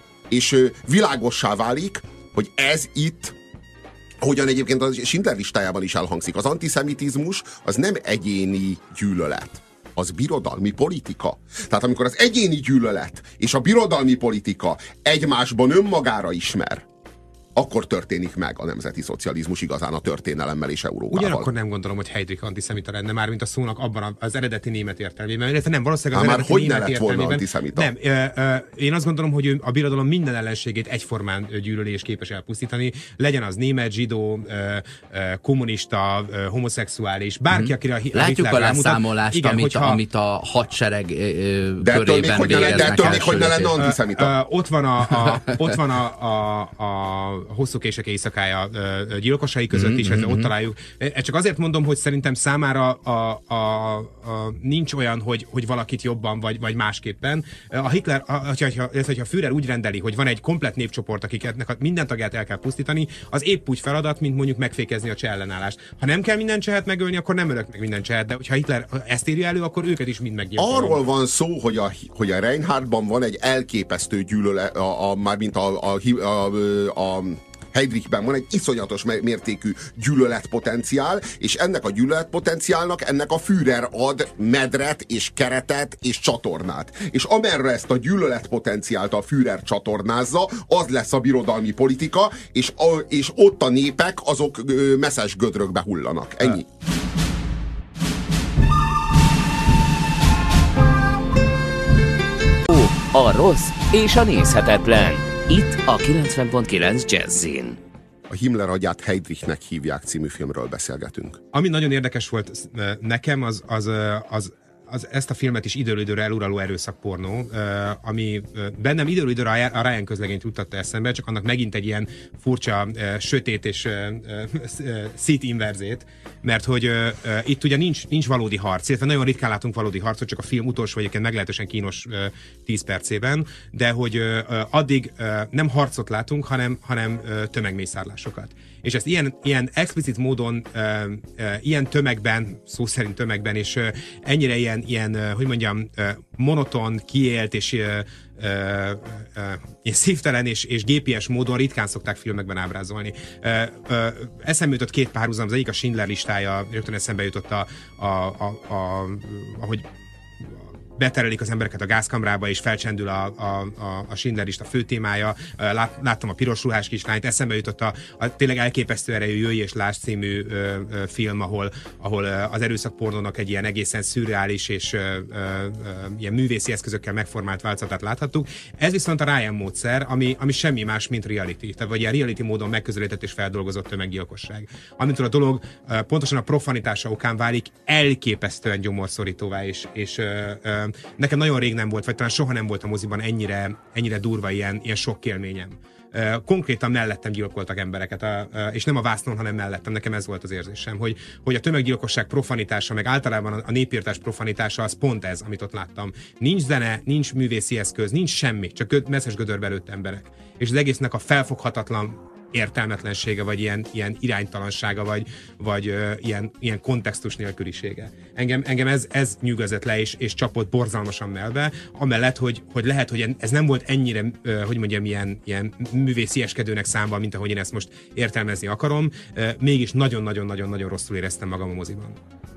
és világossá válik, hogy ez itt, ahogyan egyébként a Schindler listájában is elhangzik, az antiszemitizmus az nem egyéni gyűlölet, az birodalmi politika. Tehát amikor az egyéni gyűlölet és a birodalmi politika egymásban önmagára ismer, akkor történik meg a nemzeti szocializmus igazán a történelemmel és Európával. Ugyanakkor nem gondolom, hogy Heydrich antiszemita lenne már, mint a szónak abban az eredeti német értelmében. Illetve nem, valószínűleg az Há, eredeti már hogy német ne lett volna antiszemita? Nem, ö, ö, én azt gondolom, hogy ő a birodalom minden ellenségét egyformán gyűlöli és képes elpusztítani. Legyen az német, zsidó, ö, ö, kommunista, ö, homoszexuális, bárki, akire a Hitler látjuk a leszámolást, igen, amit, hogyha, amit a hadsereg ö, de körében végeznek. De ettől még hogy ne lenne antiszemita. Ö, ö, ott van a, a, ott van a, a, a hosszú kések éjszakája gyilkosai között mm-hmm. is, mm-hmm. ott találjuk. Csak azért mondom, hogy szerintem számára a, a, a, nincs olyan, hogy, hogy valakit jobban vagy, vagy másképpen. A Hitler, a, hogyha, hogyha a Führer úgy rendeli, hogy van egy komplett népcsoport, akiket minden tagját el kell pusztítani, az épp úgy feladat, mint mondjuk megfékezni a cseh ellenállást. Ha nem kell minden csehet megölni, akkor nem ölök meg minden csehet, de hogyha Hitler ezt írja elő, akkor őket is mind meggyilkolom. Arról van szó, hogy a, hogy a Reinhardtban van egy elképesztő gyűlölet, a, a, mármint a, a, a, a Heydrichben van egy iszonyatos mértékű gyűlöletpotenciál, és ennek a gyűlöletpotenciálnak ennek a Führer ad medret és keretet és csatornát. És amerre ezt a gyűlöletpotenciált a Führer csatornázza, az lesz a birodalmi politika, és, a, és ott a népek azok messzes gödrökbe hullanak. Ennyi. A rossz és a nézhetetlen. Itt a kilencven pont kilenc Jazzin. A Himmler agyát Heydrichnek hívják című filmről beszélgetünk. Ami nagyon érdekes volt nekem, az, az, az, az ezt a filmet is időről időre eluraló erőszakpornó, ami bennem időről időre a Ryan közlegényt juttatta eszembe, csak annak megint egy ilyen furcsa, sötét és szít inverzét, mert hogy itt ugye nincs, nincs valódi harc, illetve nagyon ritkán látunk valódi harcot, csak a film utolsó egyébként meglehetősen kínos tíz percében, de hogy addig nem harcot látunk, hanem, hanem tömegmészárlásokat. És ezt ilyen, ilyen explicit módon, ilyen tömegben, szó szerint tömegben, és ennyire ilyen, ilyen, hogy mondjam, monoton, kiélt és ilyen szívtelen és, és gépies módon ritkán szokták filmekben ábrázolni. Eszembe jutott két párhuzam, az egyik a Schindler listája, rögtön eszembe jutott a, a, a, a ahogy beterelik az embereket a gázkamrába, és felcsendül a, a, a Schindler lista főtémája. Lát, láttam a piros ruhás kislányt, eszembe jutott a, a tényleg elképesztő erejű Jöjj és Lásd című ö, ö, film, ahol, ahol az erőszakpornónak egy ilyen egészen szürreális és ö, ö, ö, ilyen művészi eszközökkel megformált változatát láthattuk. Ez viszont a Ryan módszer, ami, ami semmi más, mint reality. Tehát vagy ilyen reality módon megközelített és feldolgozott tömeggyilkosság. Amitől a dolog ö, pontosan a profanitása okán válik elképesztően gyomorszorítóvá, és, és ö, ö, nekem nagyon rég nem volt, vagy talán soha nem volt a moziban ennyire, ennyire durva ilyen, ilyen sok élményem. Konkrétan mellettem gyilkoltak embereket, és nem a vásznon, hanem mellettem. Nekem ez volt az érzésem, hogy, hogy a tömeggyilkosság profanitása, meg általában a népírtás profanitása, az pont ez, amit ott láttam. Nincs zene, nincs művészi eszköz, nincs semmi, csak messzes gödörbe lőtt emberek. És az egésznek a felfoghatatlan értelmetlensége, vagy ilyen, ilyen iránytalansága, vagy, vagy uh, ilyen, ilyen kontextus nélkülisége. Engem, engem ez, ez nyűgözött le, és, és csapott borzalmasan melbe, amellett, hogy, hogy lehet, hogy ez nem volt ennyire, uh, hogy mondjam, ilyen, ilyen művészieskedőnek számban, mint ahogy én ezt most értelmezni akarom, uh, mégis nagyon-nagyon-nagyon-nagyon rosszul éreztem magam a moziban.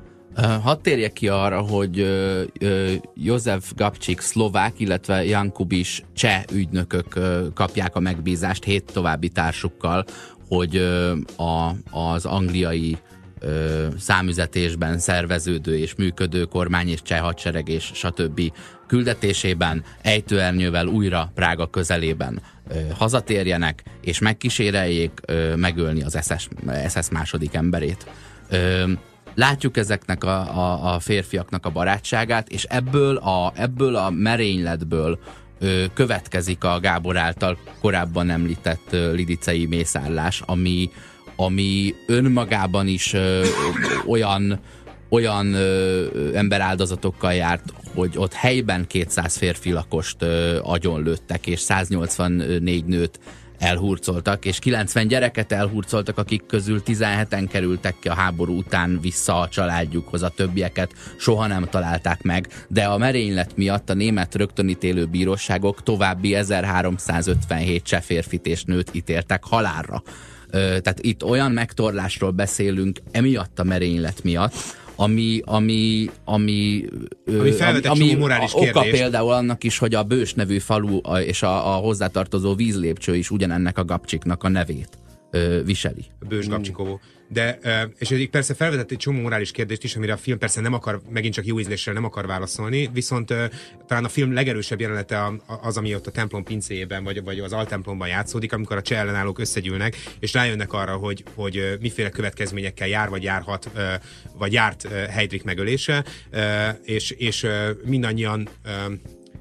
Hadd térjek ki arra, hogy uh, uh, József Gabčík szlovák, illetve Jan Kubiš cseh ügynökök uh, kapják a megbízást hét további társukkal, hogy uh, a, az angliai uh, számüzetésben szerveződő és működő kormány és cseh hadsereg és stb. Küldetésében ejtőernyővel újra Prága közelében uh, hazatérjenek és megkíséreljék uh, megölni az es es második emberét. Uh, Látjuk ezeknek a, a, a férfiaknak a barátságát, és ebből a, ebből a merényletből ö, következik a Gábor által korábban említett ö, lidicei mészárlás, ami, ami önmagában is ö, olyan, olyan ö, emberáldozatokkal járt, hogy ott helyben kétszáz férfi lakost ö, agyonlőttek, és száznyolcvannégy nőt elhurcoltak, és kilencven gyereket elhurcoltak, akik közül tizenheten kerültek ki a háború után vissza a családjukhoz, a többieket soha nem találták meg, de a merénylet miatt a német rögtönítélő bíróságok további ezerháromszázötvenhét cseh férfit és nőt ítéltek halálra. Ö, tehát itt olyan megtorlásról beszélünk emiatt a merénylet miatt, ami, ami, ami, ami felvetett ami, csomó morális kérdést. Oka például annak is, hogy a Bős nevű falu és a, a hozzátartozó vízlépcső is ugyanennek a Gabčíknak a nevét ö, viseli. Bős Gabčíkovó. De, és egyik persze felvetett egy csomó morális kérdést is, amire a film persze nem akar, megint csak jó ízléssel nem akar válaszolni, viszont talán a film legerősebb jelenete az, ami ott a templom pincéjében, vagy, vagy az altemplomban játszódik, amikor a cseh ellenállók összegyűlnek, és rájönnek arra, hogy, hogy miféle következményekkel jár, vagy járhat, vagy járt Heydrich megölése, és, és mindannyian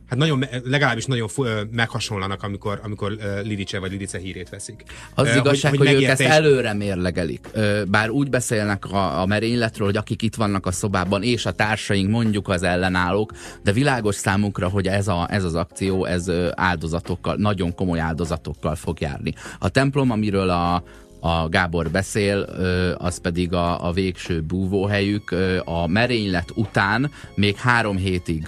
Hát nagyon, legalábbis nagyon meghasonlanak, amikor, amikor Lidice vagy Lidice hírét veszik. Az uh, igazság, hogy, hogy, hogy ők ezt előre mérlegelik. Bár úgy beszélnek a, a merényletről, hogy akik itt vannak a szobában, és a társaink, mondjuk az ellenállók, de világos számukra, hogy ez, a, ez az akció, ez áldozatokkal, nagyon komoly áldozatokkal fog járni. A templom, amiről a a Gábor beszél, az pedig a, a végső búvóhelyük. A merénylet után még három hétig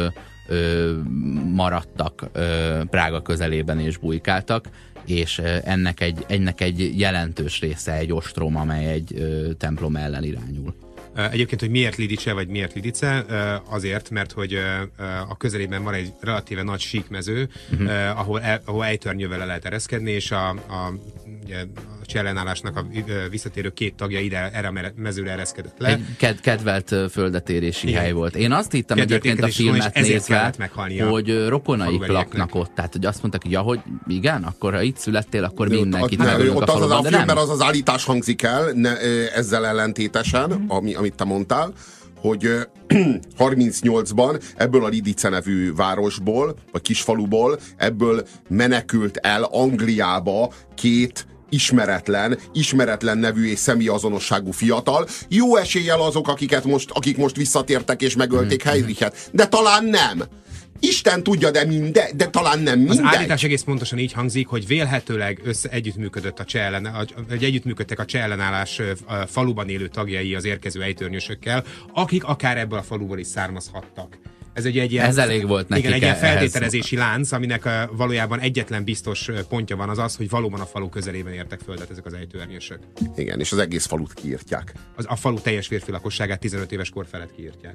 maradtak Prága közelében és bujkáltak, és ennek egy, ennek egy jelentős része egy ostrom, amely egy templom ellen irányul. Egyébként, hogy miért Lidice, vagy miért Lidice? Azért, mert hogy a közelében van egy relatíve nagy síkmező, uh-huh. ahol, ahol ejtörnyővel le lehet ereszkedni, és a, a, ugye, a cseh ellenállásnak a visszatérő két tagja ide erre a mezőre ereszkedett le. Egy ked- kedvelt földetérési igen. hely volt. Én azt hittem kedvelt egyébként a filmet nézve, hogy rokonaik laknak ott. Tehát, hogy azt mondták, hogy ja, hogy igen, akkor ha itt születtél, akkor de mindenkit megölünk a faluban. Ott az az a filmben az az állítás hangzik el, ne, ezzel ellentétesen, ami, amit te mondtál, hogy harmincnyolcban ebből a Lidice nevű városból, vagy kisfaluból, ebből menekült el Angliába két ismeretlen, ismeretlen nevű és személyazonosságú fiatal. Jó eséllyel azok, akiket most, akik most visszatértek és megölték mm-hmm. Heydrichet. De talán nem. Isten tudja, de minden, de talán nem mindegy. Az állítás egész pontosan így hangzik, hogy vélhetőleg össze együttműködött a cseh ellen, hogy együttműködtek a cseh ellenállás faluban élő tagjai az érkező ejtőrnyösökkel, akik akár ebből a faluból is származhattak. Ez egy, egy ilyen, Ez elég volt nekik. Igen, egy ilyen feltételezési lánc, aminek valójában egyetlen biztos pontja van, az az, hogy valóban a falu közelében értek földet ezek az ejtőernyősök. Igen, és az egész falut kiírtják. Az, a falu teljes férfi lakosságát tizenöt éves kor felett kiírtják.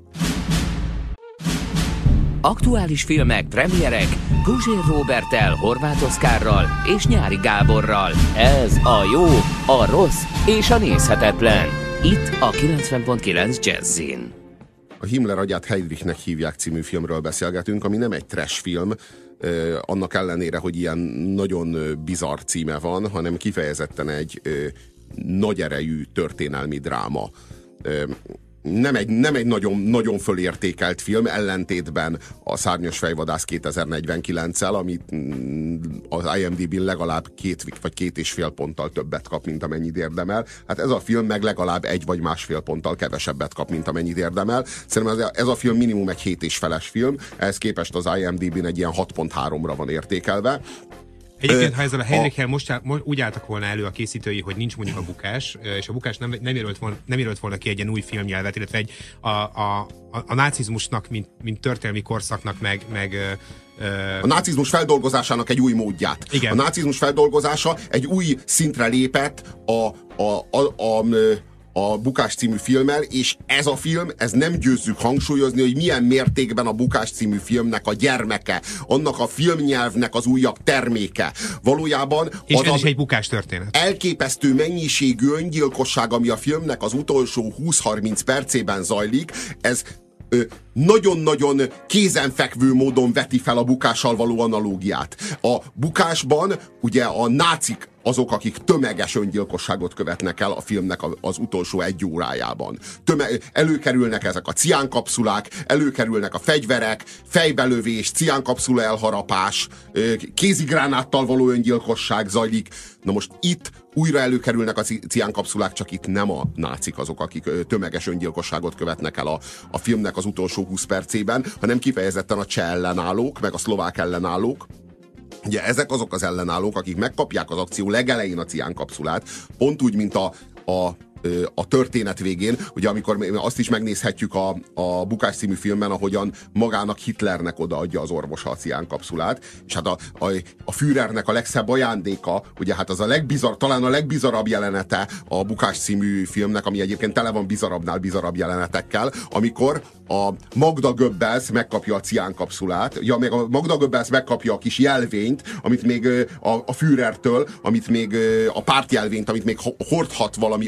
Aktuális filmek, premierek Guzsér Róberttel, Horváth Oszkárral és Nyári Gáborral. Ez a jó, a rossz és a nézhetetlen. Itt a kilencven pont kilenc Jazzin. A Himmler agyát Heydrichnek hívják című filmről beszélgetünk, ami nem egy trash film, eh, annak ellenére, hogy ilyen nagyon bizarr címe van, hanem kifejezetten egy eh, nagy erejű történelmi dráma. Eh, Nem egy, nem egy nagyon, nagyon fölértékelt film, ellentétben a Szárnyas fejvadász kétezer-negyvenkilenccel, amit az IMDb-n legalább két vagy két és fél ponttal többet kap, mint amennyit érdemel. Hát ez a film meg legalább egy vagy másfél ponttal kevesebbet kap, mint amennyit érdemel. Szerintem ez, ez a film minimum egy hét és feles film, ehhez képest az IMDb-n egy ilyen hat pont háromra van értékelve. Egyébként, ha ezzel a Heydrichel most, áll, most úgy álltak volna elő a készítői, hogy nincs mondjuk a bukás, és a bukás nem, nem, jelölt volna, nem jelölt volna ki egy ilyen új filmnyelvet, illetve egy, a, a, a, a nácizmusnak, mint, mint történelmi korszaknak, meg, meg a nácizmus feldolgozásának egy új módját. Igen. A nácizmus feldolgozása egy új szintre lépett a, a, a, a, a a Bukás című filmmel, és ez a film, ez nem győzzük hangsúlyozni, hogy milyen mértékben a Bukás című filmnek a gyermeke, annak a filmnyelvnek az újabb terméke. Valójában és az ez is egy bukás történet. Elképesztő mennyiségű öngyilkosság, ami a filmnek az utolsó húsz-harminc percében zajlik, ez nagyon-nagyon kézenfekvő módon veti fel a Bukással való analógiát. A Bukásban ugye a nácik azok, akik tömeges öngyilkosságot követnek el a filmnek az utolsó egy órájában. Töme- előkerülnek ezek a ciánkapszulák, előkerülnek a fegyverek, fejbelövés, ciánkapszula elharapás, kézigránáttal való öngyilkosság zajlik. Na most itt újra előkerülnek a ciánkapszulák, csak itt nem a nácik azok, akik tömeges öngyilkosságot követnek el a, a filmnek az utolsó húsz percében, hanem kifejezetten a cseh ellenállók, meg a szlovák ellenállók. Ugye ezek azok az ellenállók, akik megkapják az akció legelején a ciánkapszulát, pont úgy, mint a, a a történet végén, ugye amikor azt is megnézhetjük a, a Bukás című filmben, ahogyan magának Hitlernek odaadja az orvosa a ciánkapszulát, és hát a, a, a Führernek a legszebb ajándéka, ugye hát az a legbizar, talán a legbizarabb jelenete a Bukás című filmnek, ami egyébként tele van bizarabbnál bizarabb jelenetekkel, amikor a Magda Goebbels megkapja a ciánkapszulát, ja, még a Magda Goebbels megkapja a kis jelvényt, amit még a, a Führertől, amit még a pártjelvényt, amit még hordhat valami akár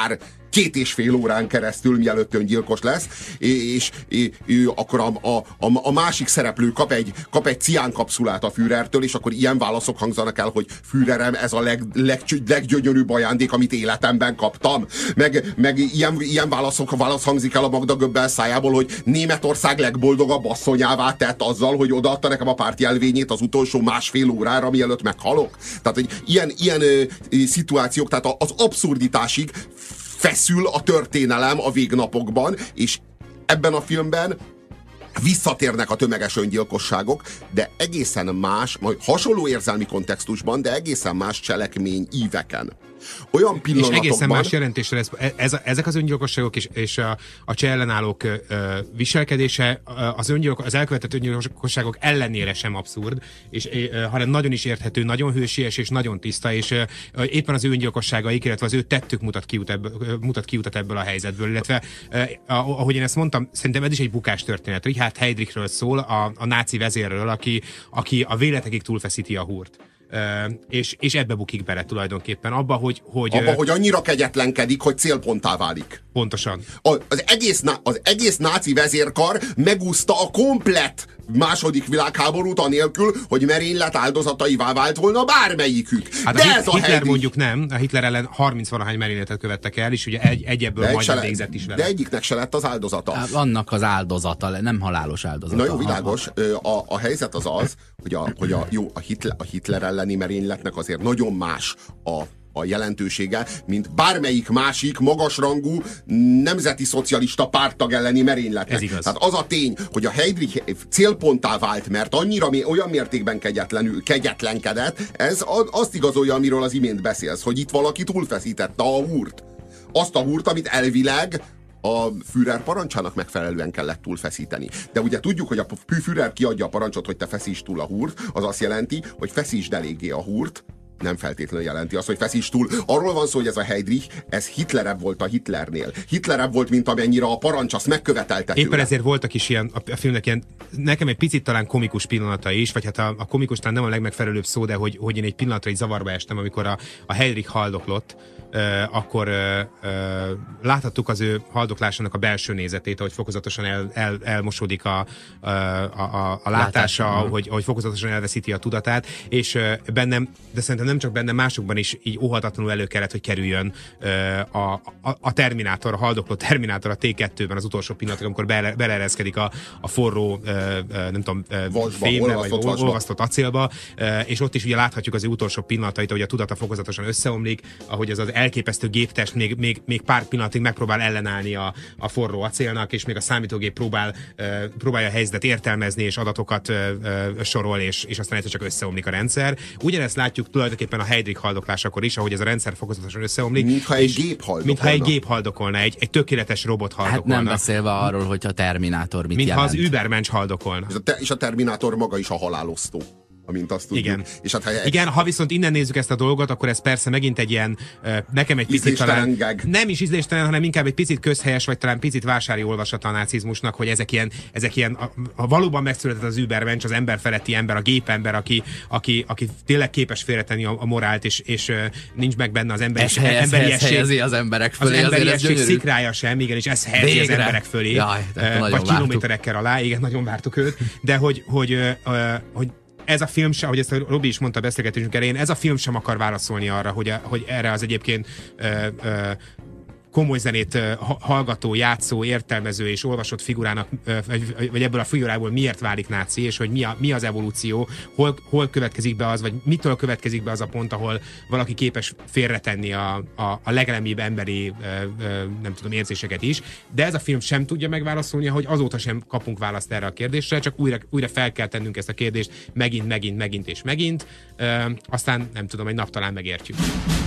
akár két és fél órán keresztül, mielőtt öngyilkos lesz, és, és, és akkor a, a, a másik szereplő kap egy, kap egy ciánkapszulát a Führertől, és akkor ilyen válaszok hangzanak el, hogy Führerem, ez a leg, leg, leggyönyörűbb ajándék, amit életemben kaptam. Meg, meg ilyen, ilyen válaszok, válasz hangzik el a Magda Göbbel szájából, hogy Németország legboldogabb asszonyává tett azzal, hogy odaadta nekem a pártjelvényét az utolsó másfél órára, mielőtt meghalok. Tehát, hogy ilyen, ilyen ö, ö, szituációk, tehát az abszurditásig feszül a történelem a végnapokban, és ebben a filmben visszatérnek a tömeges öngyilkosságok, de egészen más, majd hasonló érzelmi kontextusban, de egészen más cselekmény íveken. Olyan pillanatokban... És egészen más jelentésre lesz, ez, ezek az öngyilkosságok és, és a, a cseh ellenállók ö, viselkedése az, öngyilkos, az elkövetett öngyilkosságok ellenére sem abszurd, és, ö, hanem nagyon is érthető, nagyon hősies és nagyon tiszta, és ö, éppen az ő öngyilkosságaik, illetve az ő tettük mutat kiút ebből, mutat kiutat ebből a helyzetből, illetve ö, ahogy én ezt mondtam, szerintem ez is egy bukás történet. Richard Heydrichről szól, a, a náci vezérről, aki, aki a véletekig túlfeszíti a húrt. Uh, és, és ebbe bukik bele tulajdonképpen. Abba, hogy... hogy Abba, uh, hogy annyira kegyetlenkedik, hogy célponttá válik. Pontosan. A, az, egész, az egész náci vezérkar megúszta a komplett második világháborút anélkül, hogy merénylet áldozataivá vált volna bármelyikük. Hát de a ez Hitler a Heydrich... mondjuk nem, a Hitler ellen harminc-valahány merényletet követtek el, és ugye egy, egy ebből majdnem végzett is vele. De egyiknek se lett az áldozata. Hát, annak az áldozata, nem halálos áldozata. Na jó, világos. A, a helyzet az az, hogy a, hogy a, jó, a, Hitler, a Hitler elleni merényletnek azért nagyon más a a jelentősége, mint bármelyik másik magasrangú nemzeti szocialista párttag elleni merényletnek. Ez igaz. Tehát az a tény, hogy a Heydrich célponttá vált, mert annyira olyan mértékben kegyetlenül, kegyetlenkedett, ez azt igazolja, amiről az imént beszélsz, hogy itt valaki túlfeszítette a húrt. Azt a húrt, amit elvileg a Führer parancsának megfelelően kellett túlfeszíteni. De ugye tudjuk, hogy a Führer kiadja a parancsot, hogy te feszítsd túl a húrt, az azt jelenti, hogy feszítsd eléggé a húrt, nem feltétlenül jelenti azt, hogy feszíts túl. Arról van szó, hogy ez a Heydrich, ez Hitlerebb volt a Hitlernél. Hitlerebb volt, mint amennyire a parancs azt megkövetelte tőle. Éppen ezért voltak is ilyen, a filmnek ilyen, nekem egy picit talán komikus pillanata is, vagy hát a, a komikus talán nem a legmegfelelőbb szó, de hogy, hogy én egy pillanatra egy zavarba estem, amikor a, a Heydrich haldoklott, Uh, akkor uh, uh, láthattuk az ő haldoklásának a belső nézetét, ahogy fokozatosan el, el, elmosódik a, a, a, a látása, hogy, hogy fokozatosan elveszíti a tudatát, és uh, bennem, de szerintem nem csak bennem, másokban is így óhatatlanul elő kellett, hogy kerüljön uh, a, a, a Terminátor, a haldokló Terminátor a té kettőben az utolsó pillanatban, amikor bele, beleereszkedik a, a forró, uh, uh, nem tudom, uh, vasba, fémbe, olvasztott, vagy olvasztott acélba, uh, és ott is ugye láthatjuk az ő utolsó pillanatait, ahogy a tudata fokozatosan összeomlik, ahogy az az elképesztő géptest még, még, még pár pillanatig megpróbál ellenállni a, a forró acélnak, és még a számítógép próbál, uh, próbálja a helyzetet értelmezni, és adatokat uh, uh, sorol, és, és aztán egyszer csak összeomlik a rendszer. Ugyanezt látjuk tulajdonképpen a Heydrich haldoklásakor is, ahogy ez a rendszer fokozatosan összeomlik. Mintha egy gép haldokolna. Mintha egy gép haldokolna, egy, egy tökéletes robot haldokolna. Hát nem beszélve arról, hogy a Terminátor mit mintha jelent. Mintha az Übermensch haldokolna. És a, te, és a Terminátor maga is a halálosztó, amint azt tudjuk. Igen. És hát, ha, Igen, ha viszont innen nézzük ezt a dolgot, akkor ez persze megint egy ilyen, nekem egy picit talán, gag. nem is ízléstelen, hanem inkább egy picit közhelyes, vagy talán picit vásári olvasata a nácizmusnak, hogy ezek ilyen, ezek ilyen a, a valóban megszületett az Übermensch, az ember feletti ember, a gépember, aki, aki, aki tényleg képes félretenni a, a morált, és, és nincs meg benne az emberi, ez helyez, emberiesség. Ez helyezi az emberek fölé. Az emberiesség szikrája sem, igen, és ez helyezi Végre. az emberek fölé. Jaj, vagy kilométerekkel alá, igen, nagyon vártuk őt, de hogy, hogy, hogy, hogy ez a film sem, ahogy ezt a Robi is mondta a beszélgetésünk elején, ez a film sem akar válaszolni arra, hogy, a, hogy erre az egyébként ö, ö, komoly zenét hallgató, játszó, értelmező és olvasott figurának, vagy, vagy ebből a figurából miért válik náci, és hogy mi, a, mi az evolúció, hol, hol következik be az, vagy mitől következik be az a pont, ahol valaki képes félretenni a, a, a legelemibb emberi nem tudom, érzéseket is. De ez a film sem tudja megválaszolni, hogy azóta sem kapunk választ erre a kérdésre, csak újra, újra fel kell tennünk ezt a kérdést megint, megint, megint és megint. Aztán nem tudom, egy nap talán megértjük.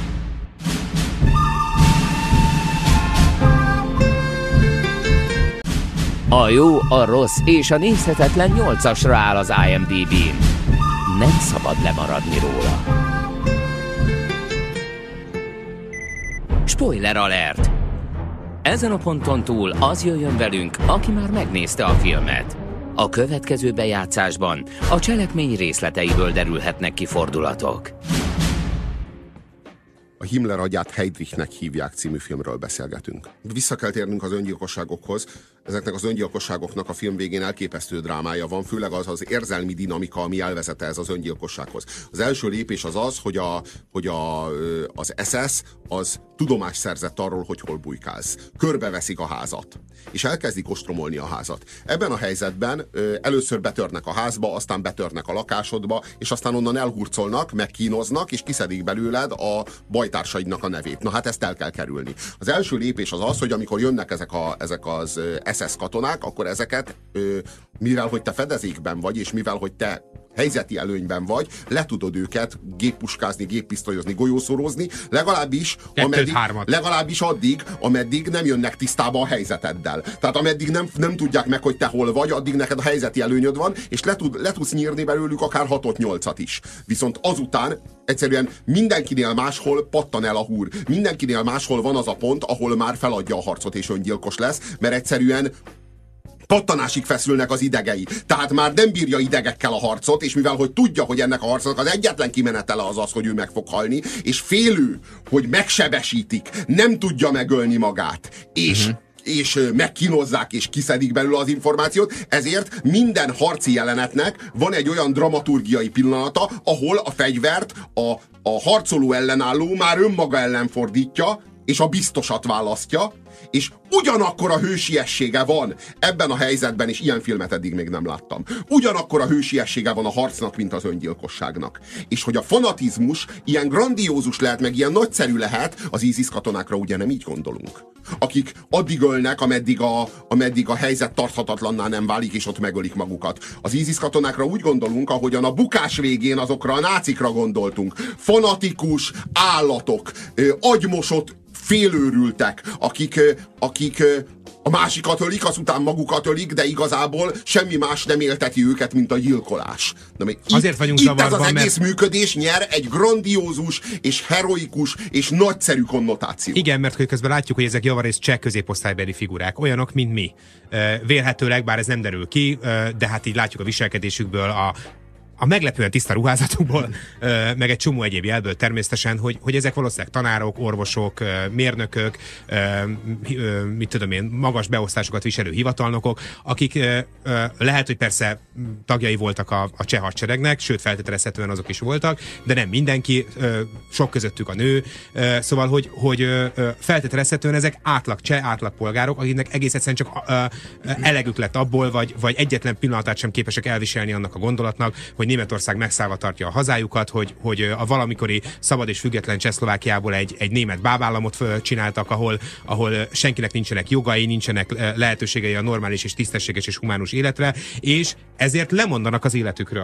A jó, a rossz és a nézhetetlen nyolcasra áll az I M D B-n. Nem szabad lemaradni róla. Spoiler alert! Ezen a ponton túl az jöjjön velünk, aki már megnézte a filmet. A következő bejátszásban a cselekmény részleteiből derülhetnek ki fordulatok. Himmler agyát Heydrichnek hívják című filmről beszélgetünk. Vissza kell térnünk az öngyilkosságokhoz. Ezeknek az öngyilkosságoknak a film végén elképesztő drámája van, főleg az az érzelmi dinamika, ami elvezete ez az öngyilkossághoz. Az első lépés az az, hogy, a, hogy a, az es es az tudomást szerzett arról, hogy hol bujkálsz. Körbeveszik a házat, és elkezdik ostromolni a házat. Ebben a helyzetben ö, először betörnek a házba, aztán betörnek a lakásodba, és aztán onnan elhurcolnak, megkínoznak, és kiszedik belőled a bajtársaidnak a nevét. Na hát ezt el kell kerülni. Az első lépés az az, hogy amikor jönnek ezek, a, ezek az es es katonák, akkor ezeket, ö, mivel hogy te fedezékben vagy, és mivel hogy te helyzeti előnyben vagy, le tudod őket géppuskázni, géppisztolyozni, golyószorozni, legalábbis, ameddig, legalábbis addig, ameddig nem jönnek tisztába a helyzeteddel. Tehát ameddig nem, nem tudják meg, hogy te hol vagy, addig neked a helyzeti előnyöd van, és le, tud, le tudsz nyírni belőlük akár hatot-nyolcat is. Viszont azután egyszerűen mindenkinél máshol pattan el a húr. Mindenkinél máshol van az a pont, ahol már feladja a harcot és öngyilkos lesz, mert egyszerűen pattanásig feszülnek az idegei. Tehát már nem bírja idegekkel a harcot, és mivel hogy tudja, hogy ennek a harcnak az egyetlen kimenetele az az, hogy ő meg fog halni, és félő, hogy megsebesítik, nem tudja megölni magát, és uh-huh. és megkínozzák, és kiszedik belőle az információt, ezért minden harci jelenetnek van egy olyan dramaturgiai pillanata, ahol a fegyvert a, a harcoló ellenálló már önmaga ellen fordítja, és a biztosat választja, és ugyanakkor a hősiessége van ebben a helyzetben, és ilyen filmet eddig még nem láttam. Ugyanakkor a hősiessége van a harcnak, mint az öngyilkosságnak. És hogy a fanatizmus ilyen grandiózus lehet, meg ilyen nagyszerű lehet, az ISIS katonákra ugye nem így gondolunk. Akik addig ölnek, ameddig a, ameddig a helyzet tarthatatlanná nem válik, és ott megölik magukat. Az ISIS katonákra úgy gondolunk, ahogyan a bukás végén azokra a nácikra gondoltunk. Fanatikus állatok, agymosott félőrültek, akik, akik a másikat ölik, azután magukat ölik, de igazából semmi más nem élteti őket, mint a gyilkolás. Na, itt, Azért vagyunk itt zavarban, ez az egész mert... működés nyer egy grandiózus és heroikus és nagyszerű konnotáció. Igen, mert közben látjuk, hogy ezek javarészt cseh középosztálybeli figurák, olyanok, mint mi. Vélhetőleg, bár ez nem derül ki, de hát így látjuk a viselkedésükből, a a meglepően tiszta ruházatukból, meg egy csomó egyéb jelből természetesen, hogy, hogy ezek valószínűleg tanárok, orvosok, mérnökök, mit tudom én, magas beosztásokat viselő hivatalnokok, akik lehet, hogy persze tagjai voltak a, a cseh hadseregnek, sőt feltételezhetően azok is voltak, de nem mindenki, sok közöttük a nő, szóval, hogy, hogy feltételezhetően ezek átlag cseh, átlag polgárok, akiknek egész egyszerűen csak elegük lett abból, vagy, vagy egyetlen pillanatát sem képesek elviselni annak a gondolatnak, hogy Németország megszállva tartja a hazájukat, hogy, hogy a valamikori szabad és független Csehszlovákiából egy, egy német bábállamot csináltak, ahol, ahol senkinek nincsenek jogai, nincsenek lehetőségei a normális és tisztességes és humánus életre, és ezért lemondanak az életükről.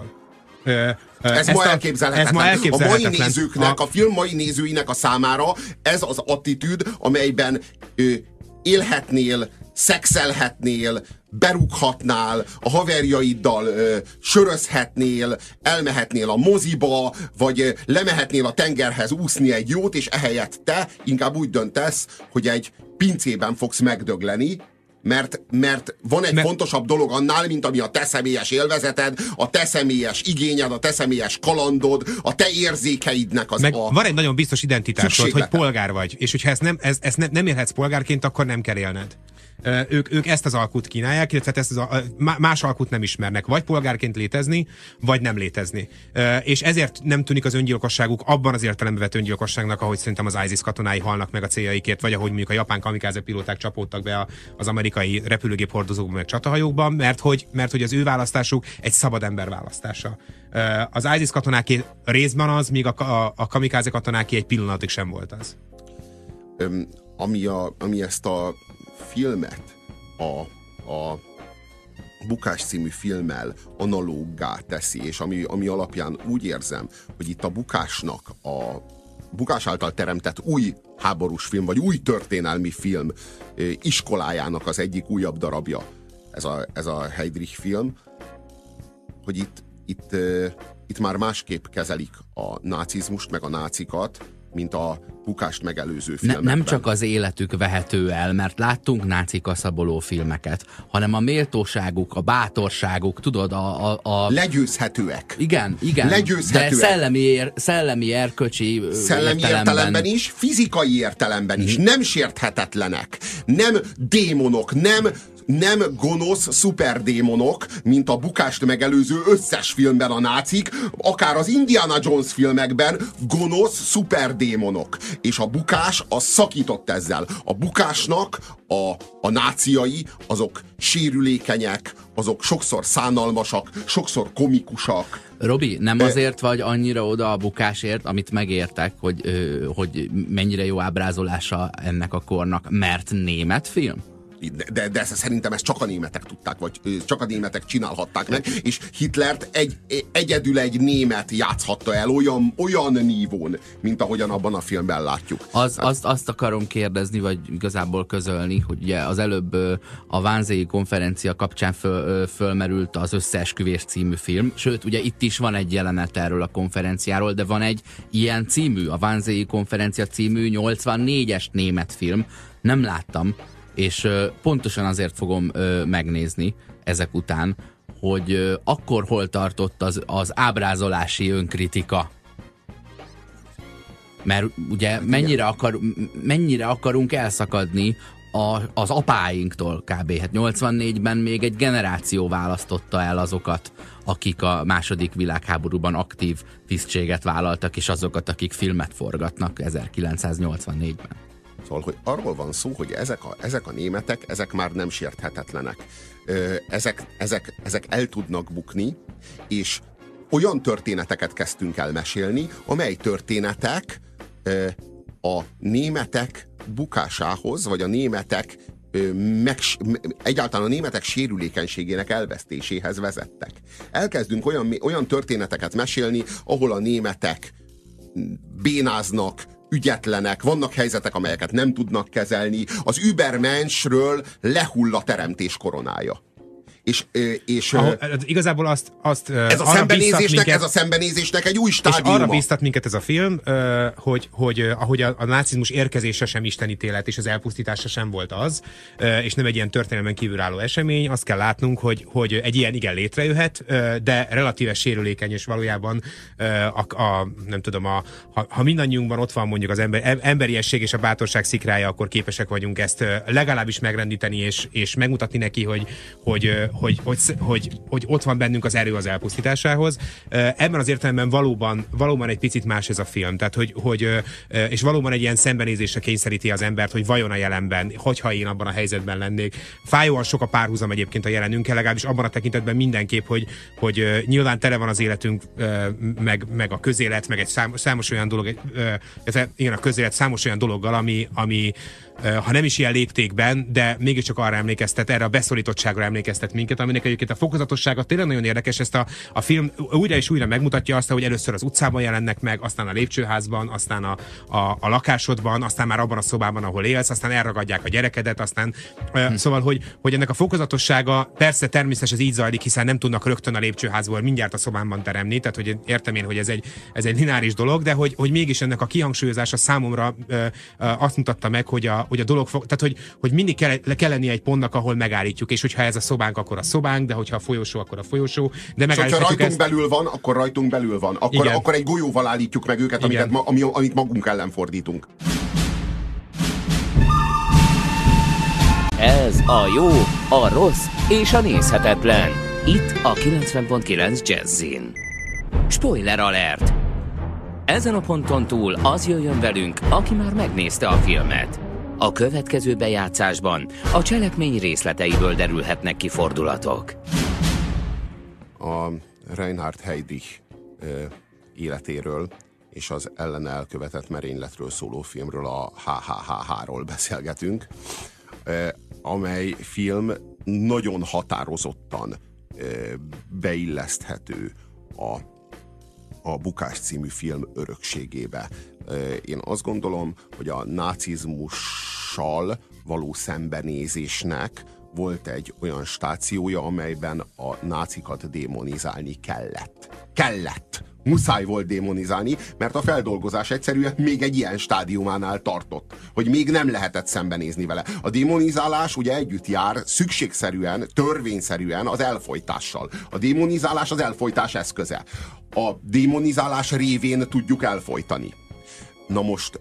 Ez ma elképzelhetetlen. Ez ma elképzelhetetlen. A mai nézőknek, a... a film mai nézőinek a számára ez az attitűd, amelyben ö, élhetnél, szexelhetnél, berúghatnál, a haverjaiddal ö, sörözhetnél, elmehetnél a moziba, vagy ö, lemehetnél a tengerhez úszni egy jót, és ehelyett te inkább úgy döntesz, hogy egy pincében fogsz megdögleni, mert, mert van egy mert... fontosabb dolog annál, mint ami a te személyes élvezeted, a te személyes igényed, a te személyes kalandod, a te érzékeidnek az meg a van egy nagyon biztos identitásod, hogy polgár vagy, és hogyha ezt nem, ez, ezt ne, nem élhetsz polgárként, akkor nem kell élned. Ők, ők ezt az alkut kínálják, illetve ezt az a, más alkut nem ismernek. Vagy polgárként létezni, vagy nem létezni. És ezért nem tűnik az öngyilkosságuk abban az értelemben vett öngyilkosságnak, ahogy szerintem az ISIS katonái halnak meg a céljaikért, vagy ahogy mondjuk a japán kamikáze pilóták csapódtak be az amerikai repülőgép hordozókban, meg csatahajókban, mert hogy, mert hogy az ő választásuk egy szabad ember választása. Az ISIS katonáké részben az, míg a, a, a kamikáze katonáké egy pillanatig sem volt az. Öm, ami, a, ami ezt a filmet a, a Bukás című filmmel analóggá teszi, és ami, ami alapján úgy érzem, hogy itt a Bukásnak, a Bukás által teremtett új háborús film, vagy új történelmi film iskolájának az egyik újabb darabja, ez a, ez a Heydrich film, hogy itt, itt, itt már másképp kezelik a nácizmust, meg a nácikat, mint a bukást megelőző filmekben. Ne, nem csak az életük vehető el, mert láttunk náci kaszaboló filmeket, hanem a méltóságuk, a bátorságuk, tudod, a... a, a... Legyőzhetőek. Igen, igen. Legyőzhetőek. De szellemi, ér, szellemi erkölcsi Szellemi értelemben, értelemben is, fizikai értelemben is. Mm. Nem sérthetetlenek. Nem démonok, nem nem gonosz szuperdémonok, mint a bukást megelőző összes filmben a nácik, akár az Indiana Jones filmekben gonosz szuperdémonok. És a bukás az szakított ezzel. A bukásnak a, a náciai, azok sérülékenyek, azok sokszor szánalmasak, sokszor komikusak. Robi, nem azért vagy annyira oda a bukásért, amit megértek, hogy, hogy mennyire jó ábrázolása ennek a kornak, mert német film? De, de, de szerintem ezt csak a németek tudták, vagy csak a németek csinálhatták meg, és Hitlert egy, egyedül egy német játszhatta el olyan, olyan nívón, mint ahogyan abban a filmben látjuk. Az, azt, azt akarom kérdezni, vagy igazából közölni, hogy ugye az előbb a Wannsee konferencia kapcsán föl, fölmerült az Összeesküvés című film, sőt, ugye itt is van egy jelenet erről a konferenciáról, de van egy ilyen című, a Wannsee konferencia című nyolcvannégyes német film, nem láttam, és ö, pontosan azért fogom ö, megnézni ezek után, hogy ö, akkor hol tartott az, az ábrázolási önkritika. Mert ugye mennyire, akar, mennyire akarunk elszakadni a, az apáinktól kb. Hát nyolcvannégyben még egy generáció választotta el azokat, akik a második világháborúban aktív tisztséget vállaltak, és azokat, akik filmet forgatnak ezerkilencszáznyolcvannégyben. Szóval, hogy arról van szó, hogy ezek a, ezek a németek, ezek már nem sérthetetlenek. Ezek, ezek, ezek el tudnak bukni, és olyan történeteket kezdtünk el mesélni, amely történetek a németek bukásához, vagy a németek meg, egyáltalán a németek sérülékenységének elvesztéséhez vezettek. Elkezdünk olyan, olyan történeteket mesélni, ahol a németek bénáznak, ügyetlenek, vannak helyzetek, amelyeket nem tudnak kezelni. Az Übermenschről lehull a teremtés koronája. És, és Ahol, igazából azt, azt ez, a szembenézésnek, minket, ez a szembenézésnek egy új stádiuma. És arra bíztat minket ez a film, hogy, hogy ahogy a, a nácizmus érkezése sem istenítélet, és az elpusztítása sem volt az, és nem egy ilyen történelmen kívülálló esemény, azt kell látnunk, hogy, hogy egy ilyen igen létrejöhet, de relatíve sérülékeny, és valójában a, a, nem tudom, a, ha, ha mindannyiunkban ott van mondjuk az ember, emberiesség és a bátorság szikrája, akkor képesek vagyunk ezt legalábbis megrendíteni, és, és megmutatni neki, hogy, hogy Hogy, hogy, hogy, hogy ott van bennünk az erő az elpusztításához. Ebben az értelemben valóban, valóban egy picit más ez a film. Tehát, hogy, hogy, és valóban egy ilyen szembenézésre kényszeríti az embert, hogy vajon a jelenben, hogyha én abban a helyzetben lennék. Fájóan sok a párhuzam egyébként a jelenünkkel, legalábbis abban a tekintetben mindenképp, hogy, hogy nyilván tele van az életünk, meg, meg a közélet, meg egy számos, számos olyan dolog, igen, a közélet számos olyan dologgal, ami, ami ha nem is ilyen léptékben, de mégiscsak arra emlékeztet, erre a beszorítottságra emlékeztet minket, aminek egyébként a fokozatossága tényleg nagyon érdekes. Ezt a, a film újra és újra megmutatja azt, hogy először az utcában jelennek meg, aztán a lépcsőházban, aztán a, a, a lakásodban, aztán már abban a szobában, ahol élsz, aztán elragadják a gyerekedet, aztán hm. szóval, hogy, hogy ennek a fokozatossága persze természetesen ez így zajlik, hiszen nem tudnak rögtön a lépcsőházból mindjárt a szobámban teremni, tehát hogy értem én, hogy ez egy, ez egy lineáris dolog, de hogy, hogy mégis ennek a kihangsúlyozása számomra ö, ö, azt mutatta meg, hogy a hogy a dolog fog, tehát hogy, hogy mindig kell, kell lennie egy pontnak, ahol megállítjuk, és hogyha ez a szobánk, akkor a szobánk, de hogyha a folyosó, akkor a folyosó. De és hogyha rajtunk ezt... belül van, akkor rajtunk belül van. Akkor, akkor egy golyóval állítjuk meg őket, amiket, ami, amit magunk ellen fordítunk. Ez a jó, a rossz és a nézhetetlen. Itt a kilencven pont kilenc Jazzin. Spoiler alert! Ezen a ponton túl az jöjjön velünk, aki már megnézte a filmet. A következő bejátszásban a cselekmény részleteiből derülhetnek ki fordulatok. A Reinhard Heydrich ö, életéről és az ellene elkövetett merényletről szóló filmről, a há há há há-ról beszélgetünk, ö, amely film nagyon határozottan ö, beilleszthető a a Bukás című film örökségébe. Én azt gondolom, hogy a nácizmussal való szembenézésnek volt egy olyan stációja, amelyben a nácikat démonizálni kellett. Kellett! Muszáj volt démonizálni, mert a feldolgozás egyszerűen még egy ilyen stádiumánál tartott, hogy még nem lehetett szembenézni vele. A démonizálás ugye együtt jár szükségszerűen, törvényszerűen az elfojtással. A démonizálás az elfojtás eszköze. A démonizálás révén tudjuk elfojtani. Na most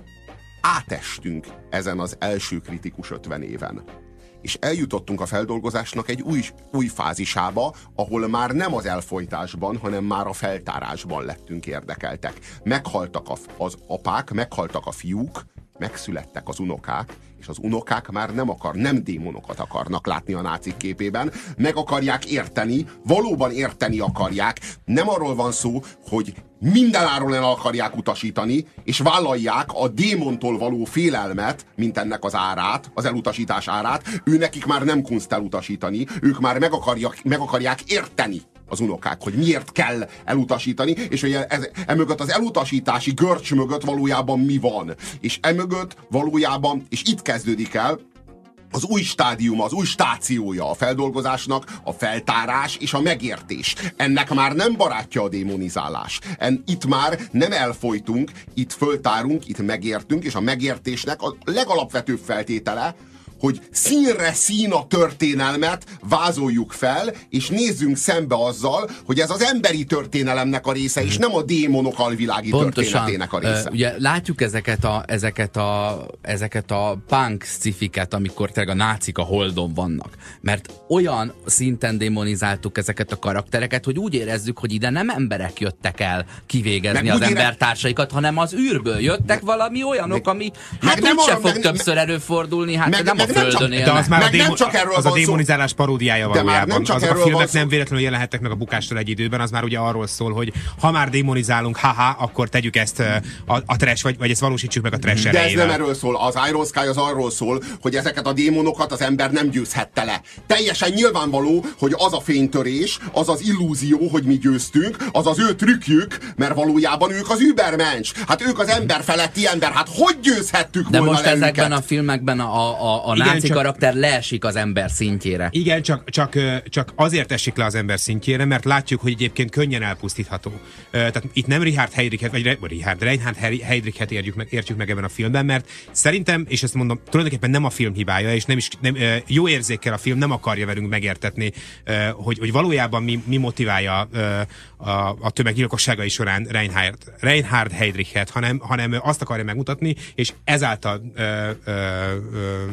átestünk ezen az első kritikus ötven éven. És eljutottunk a feldolgozásnak egy új, új fázisába, ahol már nem az elfojtásban, hanem már a feltárásban lettünk érdekeltek. Meghaltak a, az apák, meghaltak a fiúk, megszülettek az unokák, és az unokák már nem akar, nem démonokat akarnak látni a nácik képében, meg akarják érteni, valóban érteni akarják. Nem arról van szó, hogy mindenáron el akarják utasítani, és vállalják a démontól való félelmet, mint ennek az árát, az elutasítás árát. Ő nekik már nem kunst elutasítani, ők már meg akarják, meg akarják érteni az unokák, hogy miért kell elutasítani, és hogy ez, emögött az elutasítási görcs mögött valójában mi van. És emögött valójában, és itt kezdődik el az új stádium, az új stációja a feldolgozásnak, a feltárás és a megértés. Ennek már nem barátja a démonizálás. En, itt már nem elfojtunk, itt föltárunk, itt megértünk, és a megértésnek a legalapvetőbb feltétele, hogy színre szín a történelmet vázoljuk fel, és nézzünk szembe azzal, hogy ez az emberi történelemnek a része, és nem a démonok alvilági Pontosan, történetének a része. Uh, ugye látjuk ezeket a, ezeket a, ezeket a punk sci-fiket, amikor tényleg a nácik a holdon vannak. Mert olyan szinten démonizáltuk ezeket a karaktereket, hogy úgy érezzük, hogy ide nem emberek jöttek el kivégezni meg az embertársaikat, hanem az űrből jöttek meg, valami olyanok, meg, ami hát nem úgyse fog meg, többször meg, előfordulni, hát meg, nem meg, a Földön élnek. De az már a, démo- az a démonizálás paródiája valójában. Azok a filmek nem véletlenül jelenhettek meg a bukástól egy időben, az már ugye arról szól, hogy ha már démonizálunk, haha, akkor tegyük ezt a, a trash, vagy, vagy ezt valósítsuk meg a trash erejével. De ez nem erről szól. Az Iron Sky az arról szól, hogy ezeket a démonokat az ember nem győzhette le. Teljesen nyilvánvaló, hogy az a fénytörés, az az illúzió, hogy mi győztünk, az az ő trükkjük, mert valójában ők az übermensch. Hát ők az ember feletti ember. Hát hogy győzhettük de volna most le ezekben őket? A filmekben a, a, a náci csak, karakter leesik az ember szintjére. Igen, csak, csak, csak azért esik le az ember szintjére, mert látjuk, hogy egyébként könnyen elpusztítható. Tehát itt nem Richard Heydrichet, vagy Richard Reinhard Heydrichet értjük meg, értjük meg ebben a filmben, mert szerintem, és ezt mondom, tulajdonképpen nem a film hibája, és nem is nem, jó érzékkel a film nem akarja velünk megértetni, hogy, hogy valójában mi, mi motiválja a, a tömeggyilkosságai során Reinhard, Reinhard Heydrichet, hanem, hanem azt akarja megmutatni, és ezáltal ö, ö, ö,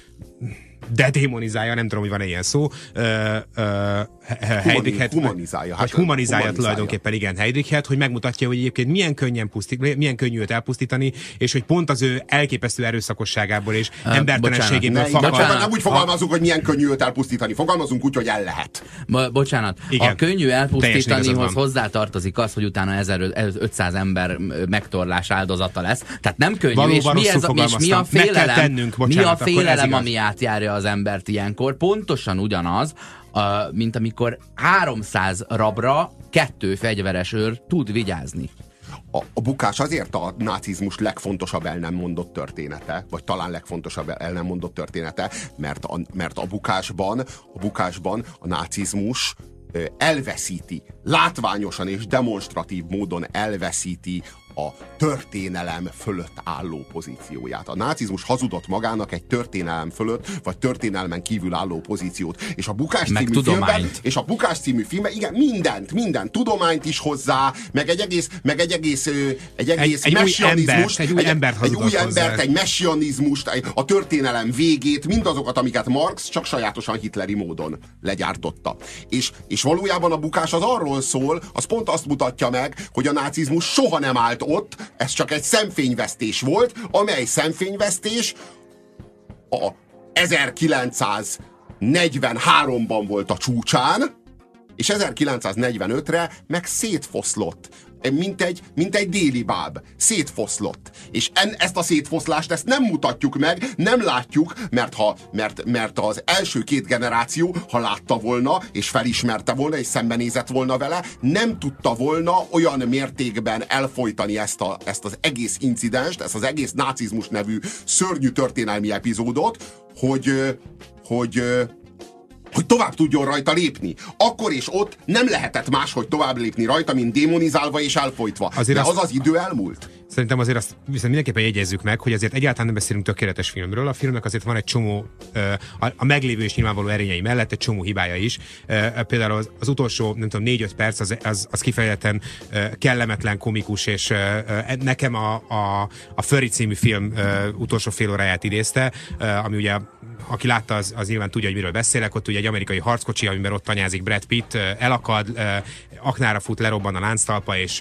de démonizálja, nem tudom, hogy van-e ilyen szó. Uh, uh, Heydrichet, humanizálja. Hát humanizálja, humanizálja tulajdonképpen, igen, Heydrichet, hogy megmutatja, hogy egyébként milyen könnyen pusztít, milyen könnyű őt elpusztítani, és hogy pont az ő elképesztő erőszakosságából és uh, embertelenségéből fakad. Nem úgy fogalmazunk, a... hogy milyen könnyű őt elpusztítani. Fogalmazunk úgy, hogy el lehet. Bo- bocsánat. Igen. A könnyű elpusztítanihoz hozzátartozik az, hogy utána ezerötszáz ember megtorlás áldozata lesz. Tehát nem könnyű. Valóban és mi, ez a, és mi a félelem, tennünk, bocsánat, mi a félelem ami átjárja az embert ilyenkor? Pontosan ugyanaz, Uh, mint amikor háromszáz rabra kettő fegyveres őr tud vigyázni. A, a bukás azért a nácizmus legfontosabb el nem mondott története, vagy talán legfontosabb el nem mondott története, mert a, mert a bukásban, a bukásban a nácizmus elveszíti, látványosan és demonstratív módon elveszíti a történelem fölött álló pozícióját. A nácizmus hazudott magának egy történelem fölött, vagy történelmen kívül álló pozíciót. És a Bukás meg című tudományt. filmben, és a Bukás című filmben, igen, mindent, mindent, tudományt is hozzá, meg egy egész, meg egy egész, egy egész egy, messianizmust, egy új embert, egy, egy, egy új embert, egy messianizmust, a történelem végét, mindazokat, amiket Marx csak sajátosan hitleri módon legyártotta. És, és valójában a Bukás az arról szól, az pont azt mutatja meg, hogy a nácizmus soha nem állt ott, ez csak egy szemfényvesztés volt, amely szemfényvesztés a ezerkilencszáznegyvenháromban volt a csúcsán, és ezerkilencszáznegyvenötre meg szétfoszlott. Mint egy, mint egy déli báb. Szétfoszlott. És en, ezt a szétfoszlást ezt nem mutatjuk meg, nem látjuk, mert, ha, mert, mert az első két generáció, ha látta volna, és felismerte volna, és szembenézett volna vele, nem tudta volna olyan mértékben elfojtani ezt, a, ezt az egész incidenst, ezt az egész nácizmus nevű szörnyű történelmi epizódot, hogy, hogy hogy tovább tudjon rajta lépni. Akkor és ott nem lehetett máshogy tovább lépni rajta, mint démonizálva és elfolytva. Azért de az az idő elmúlt. Szerintem azért azt viszont mindenképpen jegyezzük meg, hogy azért egyáltalán nem beszélünk tökéletes filmről. A filmnek azért van egy csomó, a, a meglévő és nyilvánvaló erényei mellett egy csomó hibája is. Például az, az utolsó, nem tudom, négy-öt perc az, az, az kifejezetten kellemetlen, komikus, és nekem a, a, a Fury című film utolsó fél óráját idézte, ami ugye, aki látta, az, az nyilván tudja, hogy miről beszélek. Ott ugye egy amerikai harckocsi, amiben ott tanyázik Brad Pitt, elakad, aknára fut, lerobban a lánctalpa, és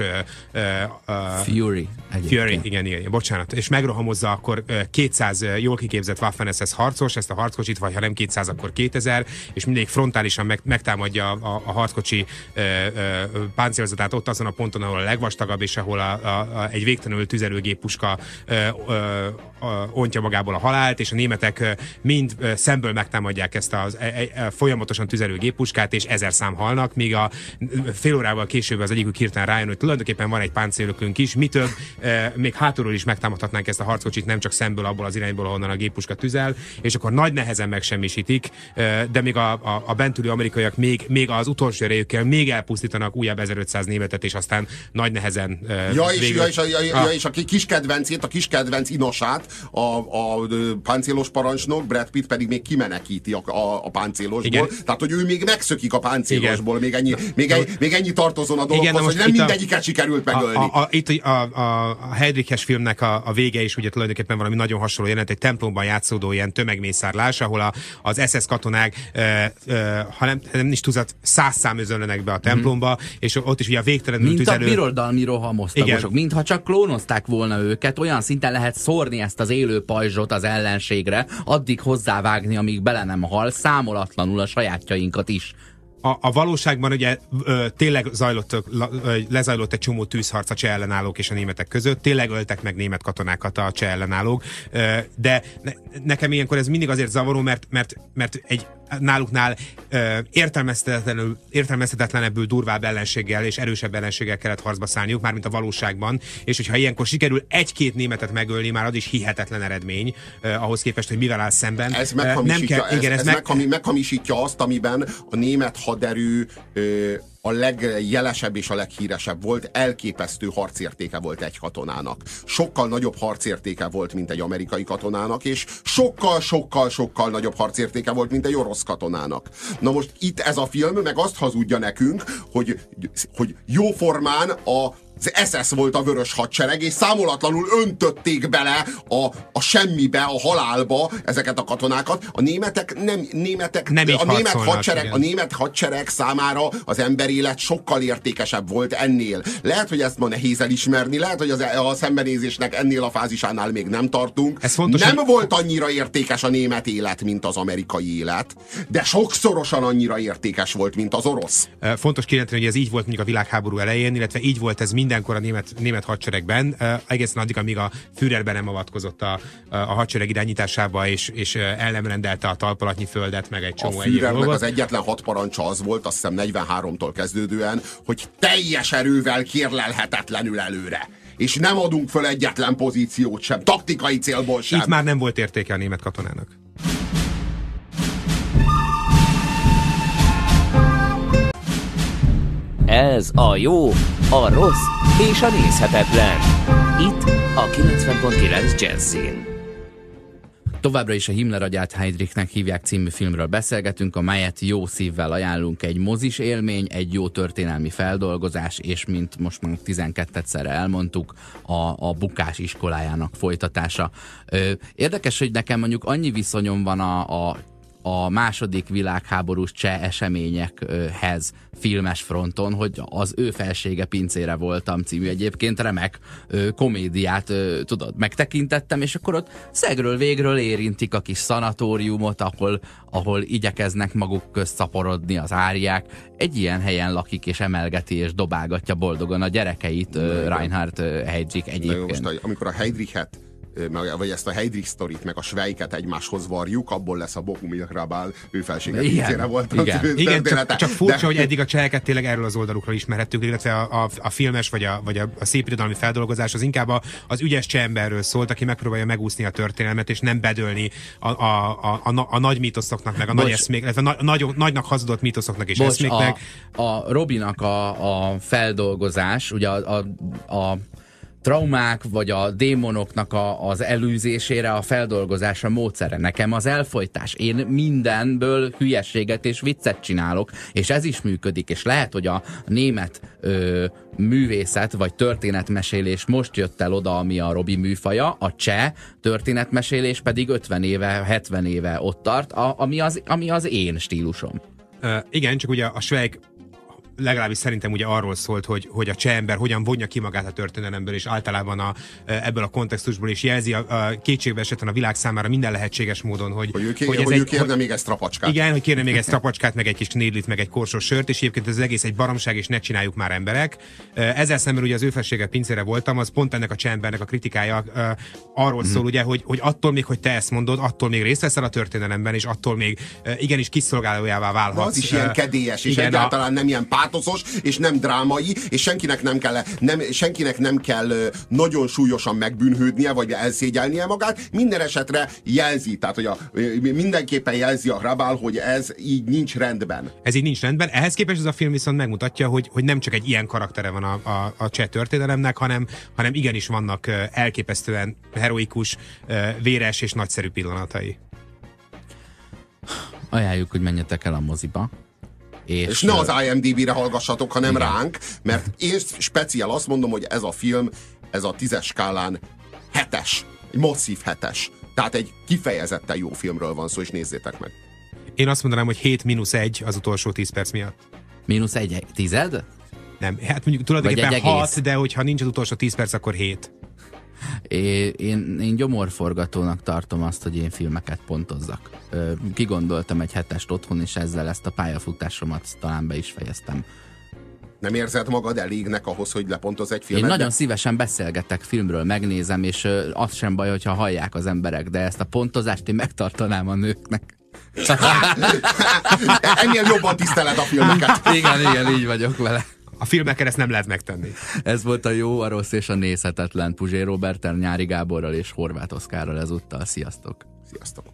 Fury. Fury, igen, igen, bocsánat. És megrohamozza akkor kétszáz jól kiképzett Waffen-es es es harcos, ezt a harckocsit, vagy ha nem kétszáz, akkor kétezer, és mindig frontálisan meg, megtámadja a, a harckocsi ö, ö, páncélzatát ott azon a ponton, ahol a legvastagabb, és ahol a, a, a, egy végtelenül tüzelőgéppuska ö, ö, ö, ontja magából a halált, és a németek ö, mind ö, szemből megtámadják ezt a folyamatosan tüzelő géppuskát, és ezer szám halnak, míg a fél órával később az egyikük hirtelen rájön, hogy tulajdonképpen van egy páncélökünk is, mi több, e, még hátulról is megtámadhatnánk ezt a harckocsit, nem csak szemből, abból az irányból, ahonnan a géppuska tüzel, és akkor nagy nehezen megsemmisítik, e, de még a, a, a bentüli amerikaiak még, még az utolsó erejükkel még elpusztítanak újabb ezerötszáz németet, és aztán nagy nehezen e, ja, és, ja, és, a, ja, ja, és a kis kedvencét, a kis kedvenc inosát, a, a, a páncélos parancsnok, Brad Pitt pedig még kimenekíti a, a, a páncélosból. Igen. Tehát, hogy ő még megszökik a páncélosból, még ennyi, még, egy, még ennyi tartozon a dologhoz, hogy nem mindegyiket a, sikerült megölni. A, a, itt a, a, a Heydriches filmnek a, a vége is ugye tulajdonképpen valami nagyon hasonló jelent, egy templomban játszódó ilyen tömegmészárlás, ahol a, az es es katonák, e, e, ha nem, nem is tudat, száz szám özönlenek be a templomba, mm. és ott is ugye a végtelenül mint tüzelő... Mint a birodalmi rohamosztagosok, mintha csak klónozták volna őket, olyan szinten lehet szórni ezt az élő pajzsot az ellenségre, addig hozzávágni, amíg bele nem hal, számolatlanul a sajátjainkat is. A, a valóságban ugye ö, tényleg zajlott, ö, lezajlott egy csomó tűzharc a cseh ellenállók és a németek között, tényleg öltek meg német katonákat a cseh ellenállók, ö, de ne, nekem ilyenkor ez mindig azért zavaró, mert, mert, mert egy náluknál ö, értelmezhetetlenül, értelmezhetetlenebbül durvább ellenséggel és erősebb ellenséggel kellett harcba szállniuk, mármint a valóságban, és hogyha ilyenkor sikerül egy-két németet megölni, már az is hihetetlen eredmény ö, ahhoz képest, hogy mivel áll szemben. Ez meghamisítja, nem kell, igen, ez, ez, ez meg... meghami, meghamisítja azt, amiben a német haderő ö, a legjelesebb és a leghíresebb volt, elképesztő harcértéke volt egy katonának. Sokkal nagyobb harcértéke volt, mint egy amerikai katonának, és sokkal-sokkal-sokkal nagyobb harcértéke volt, mint egy orosz katonának. Na most itt ez a film meg azt hazudja nekünk, hogy, hogy jóformán a az es es volt a vörös hadsereg, és számolatlanul öntötték bele a, a semmibe, a halálba ezeket a katonákat. A németek nem, németek, nem a, német hadsereg, a német hadsereg számára az emberélet sokkal értékesebb volt ennél. Lehet, hogy ezt ma nehéz elismerni, lehet, hogy az, a szembenézésnek ennél a fázisánál még nem tartunk. Fontos, nem hogy... volt annyira értékes a német élet, mint az amerikai élet, de sokszorosan annyira értékes volt, mint az orosz. Fontos kijelenteni, hogy ez így volt mondjuk a világháború elején, illetve így volt ez mindenkor a német, német hadseregben, uh, egészen addig, amíg a Führerben nem avatkozott a, a hadsereg irányításába, és, és el nem rendelte a talpalatnyi földet, meg egy csomó egyéb dolgot. A Führernek az egyetlen hat parancsa az volt, azt hiszem negyvenháromtól kezdődően, hogy teljes erővel kérlelhetetlenül előre. És nem adunk föl egyetlen pozíciót sem, taktikai célból sem. Itt már nem volt értéke a német katonának. Ez a jó, a rossz és a nézhetetlen. Itt a kilencven pont kilenc Jazzin. Továbbra is a Himmler agyát Heydrichnek hívják című filmről beszélgetünk, amelyet jó szívvel ajánlunk. Egy mozis élmény, egy jó történelmi feldolgozás, és mint most már tizenkettedszerre elmondtuk, a, a bukás iskolájának folytatása. Érdekes, hogy nekem mondjuk annyi viszonyom van a, a a második világháborús cseh eseményekhez filmes fronton, hogy az Ő felsége pincére voltam című egyébként remek ö, komédiát ö, tudod, megtekintettem, és akkor ott szegről végről érintik a kis szanatóriumot, ahol, ahol igyekeznek maguk közt szaporodni az áriák. Egy ilyen helyen lakik, és emelgeti, és dobálgatja boldogan a gyerekeit ö, Reinhard Heydrich egyébként. Most, amikor a Heydrichet vagy ezt a Heydrich sztorit, meg a Svejket egymáshoz varjuk, abból lesz a Bohumil Hrabal, ő felsége pincére volt. Igen, igen csak, csak furcsa, de... hogy eddig a cseheket tényleg erről az oldalukról ismerhettük, illetve a, a, a filmes, vagy a, vagy a, a szépirodalmi feldolgozás az inkább a, az ügyes cseh emberről szólt, aki megpróbálja megúszni a történelmet, és nem bedölni a, a, a, a, a nagy mítoszoknak, meg a Bocs. nagy eszmék, illetve a nagy, nagynak hazudott mítoszoknak és Bocs, eszméknek. A, a Robinak a, a feldolgozás, ugye a, a, a traumák, vagy a démonoknak a, az elűzésére a feldolgozása módszere. Nekem az elfojtás. Én mindenből hülyességet és viccet csinálok, és ez is működik, és lehet, hogy a német ö, művészet, vagy történetmesélés most jött el oda, ami a Robi műfaja, a cseh történetmesélés pedig ötven éve, hetven éve ott tart, a, ami, az, ami az én stílusom. Uh, igen, csak ugye a Schweik legalábbis szerintem ugye arról szólt, hogy, hogy a cseh ember hogyan vonja ki magát a történelemből, és általában a, ebből a kontextusból is jelzi a, a kétségbe esetten a világ számára minden lehetséges módon, hogy, hogy ő, ké, hogy, hogy ő kérne hogy, még egy strapacskát. Igen, hogy kérne még egy strapacskát, meg egy kis knédlit, meg egy korsos sört, és egyébként ez az egész egy baromság, és ne csináljuk már emberek. Ezzel szemben ugye az ő felsége pincére voltam, az pont ennek a cseh embernek a kritikája uh, arról mm. szól, ugye, hogy, hogy attól még, hogy te ezt mondod, attól még részt veszel a történelemben, és attól még uh, igenis kiszolgálójává válhatsz. De az is ilyen kedélyes, és igen, egyáltalán a... nem ilyen pátoszos, és nem drámai, és senkinek nem kell, nem, senkinek nem kell nagyon súlyosan megbűnhődnie, vagy elszégyelnie magát, minden esetre jelzi, tehát hogy a, mindenképpen jelzi a Hrabal, hogy ez így nincs rendben. Ez így nincs rendben. Ehhez képest ez a film viszont megmutatja, hogy, hogy nem csak egy ilyen karaktere van a, a, a cseh történelemnek, hanem, hanem igenis vannak elképesztően heroikus, véres és nagyszerű pillanatai. Ajánljuk, hogy menjetek el a moziba. És, és ne az I M D B-re hallgassatok, hanem igen. ránk, mert én speciál azt mondom, hogy ez a film, ez a tízes skálán hetes, egy masszív hetes. Tehát egy kifejezetten jó filmről van szó, és nézzétek meg. Én azt mondanám, hogy hét mínusz egy az utolsó tíz perc miatt. Mínusz egy tized? Nem, hát mondjuk tulajdonképpen hat, de hogyha nincs az utolsó tíz perc, akkor hét. É, én, én gyomorforgatónak tartom azt, hogy én filmeket pontozzak. Ö, kigondoltam egy hetest otthon, és ezzel ezt a pályafutásomat talán be is fejeztem. Nem érzed magad elégnek ahhoz, hogy lepontoz egy filmet? Én nagyon szívesen beszélgetek filmről, megnézem, és ö, az sem baj, hogyha hallják az emberek, de ezt a pontozást én megtartanám a nőknek. Ennél jobban tiszteled a filmeket. Igen, igen, így vagyok vele. A filmekkel ezt nem lehet megtenni. Ez volt a jó, a rossz és a nézhetetlen Puzsé Roberttel, Nyári Gáborral és Horváth Oszkárral ezúttal. Sziasztok! Sziasztok!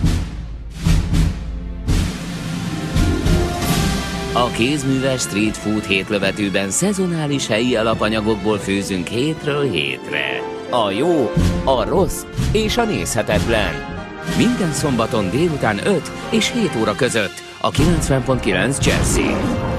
A kézműves street food hétlövetőben szezonális helyi alapanyagokból főzünk hétről hétre. A jó, a rossz és a nézhetetlen. Minden szombaton délután öt és hét óra között a kilencven pont kilenc Jazzy.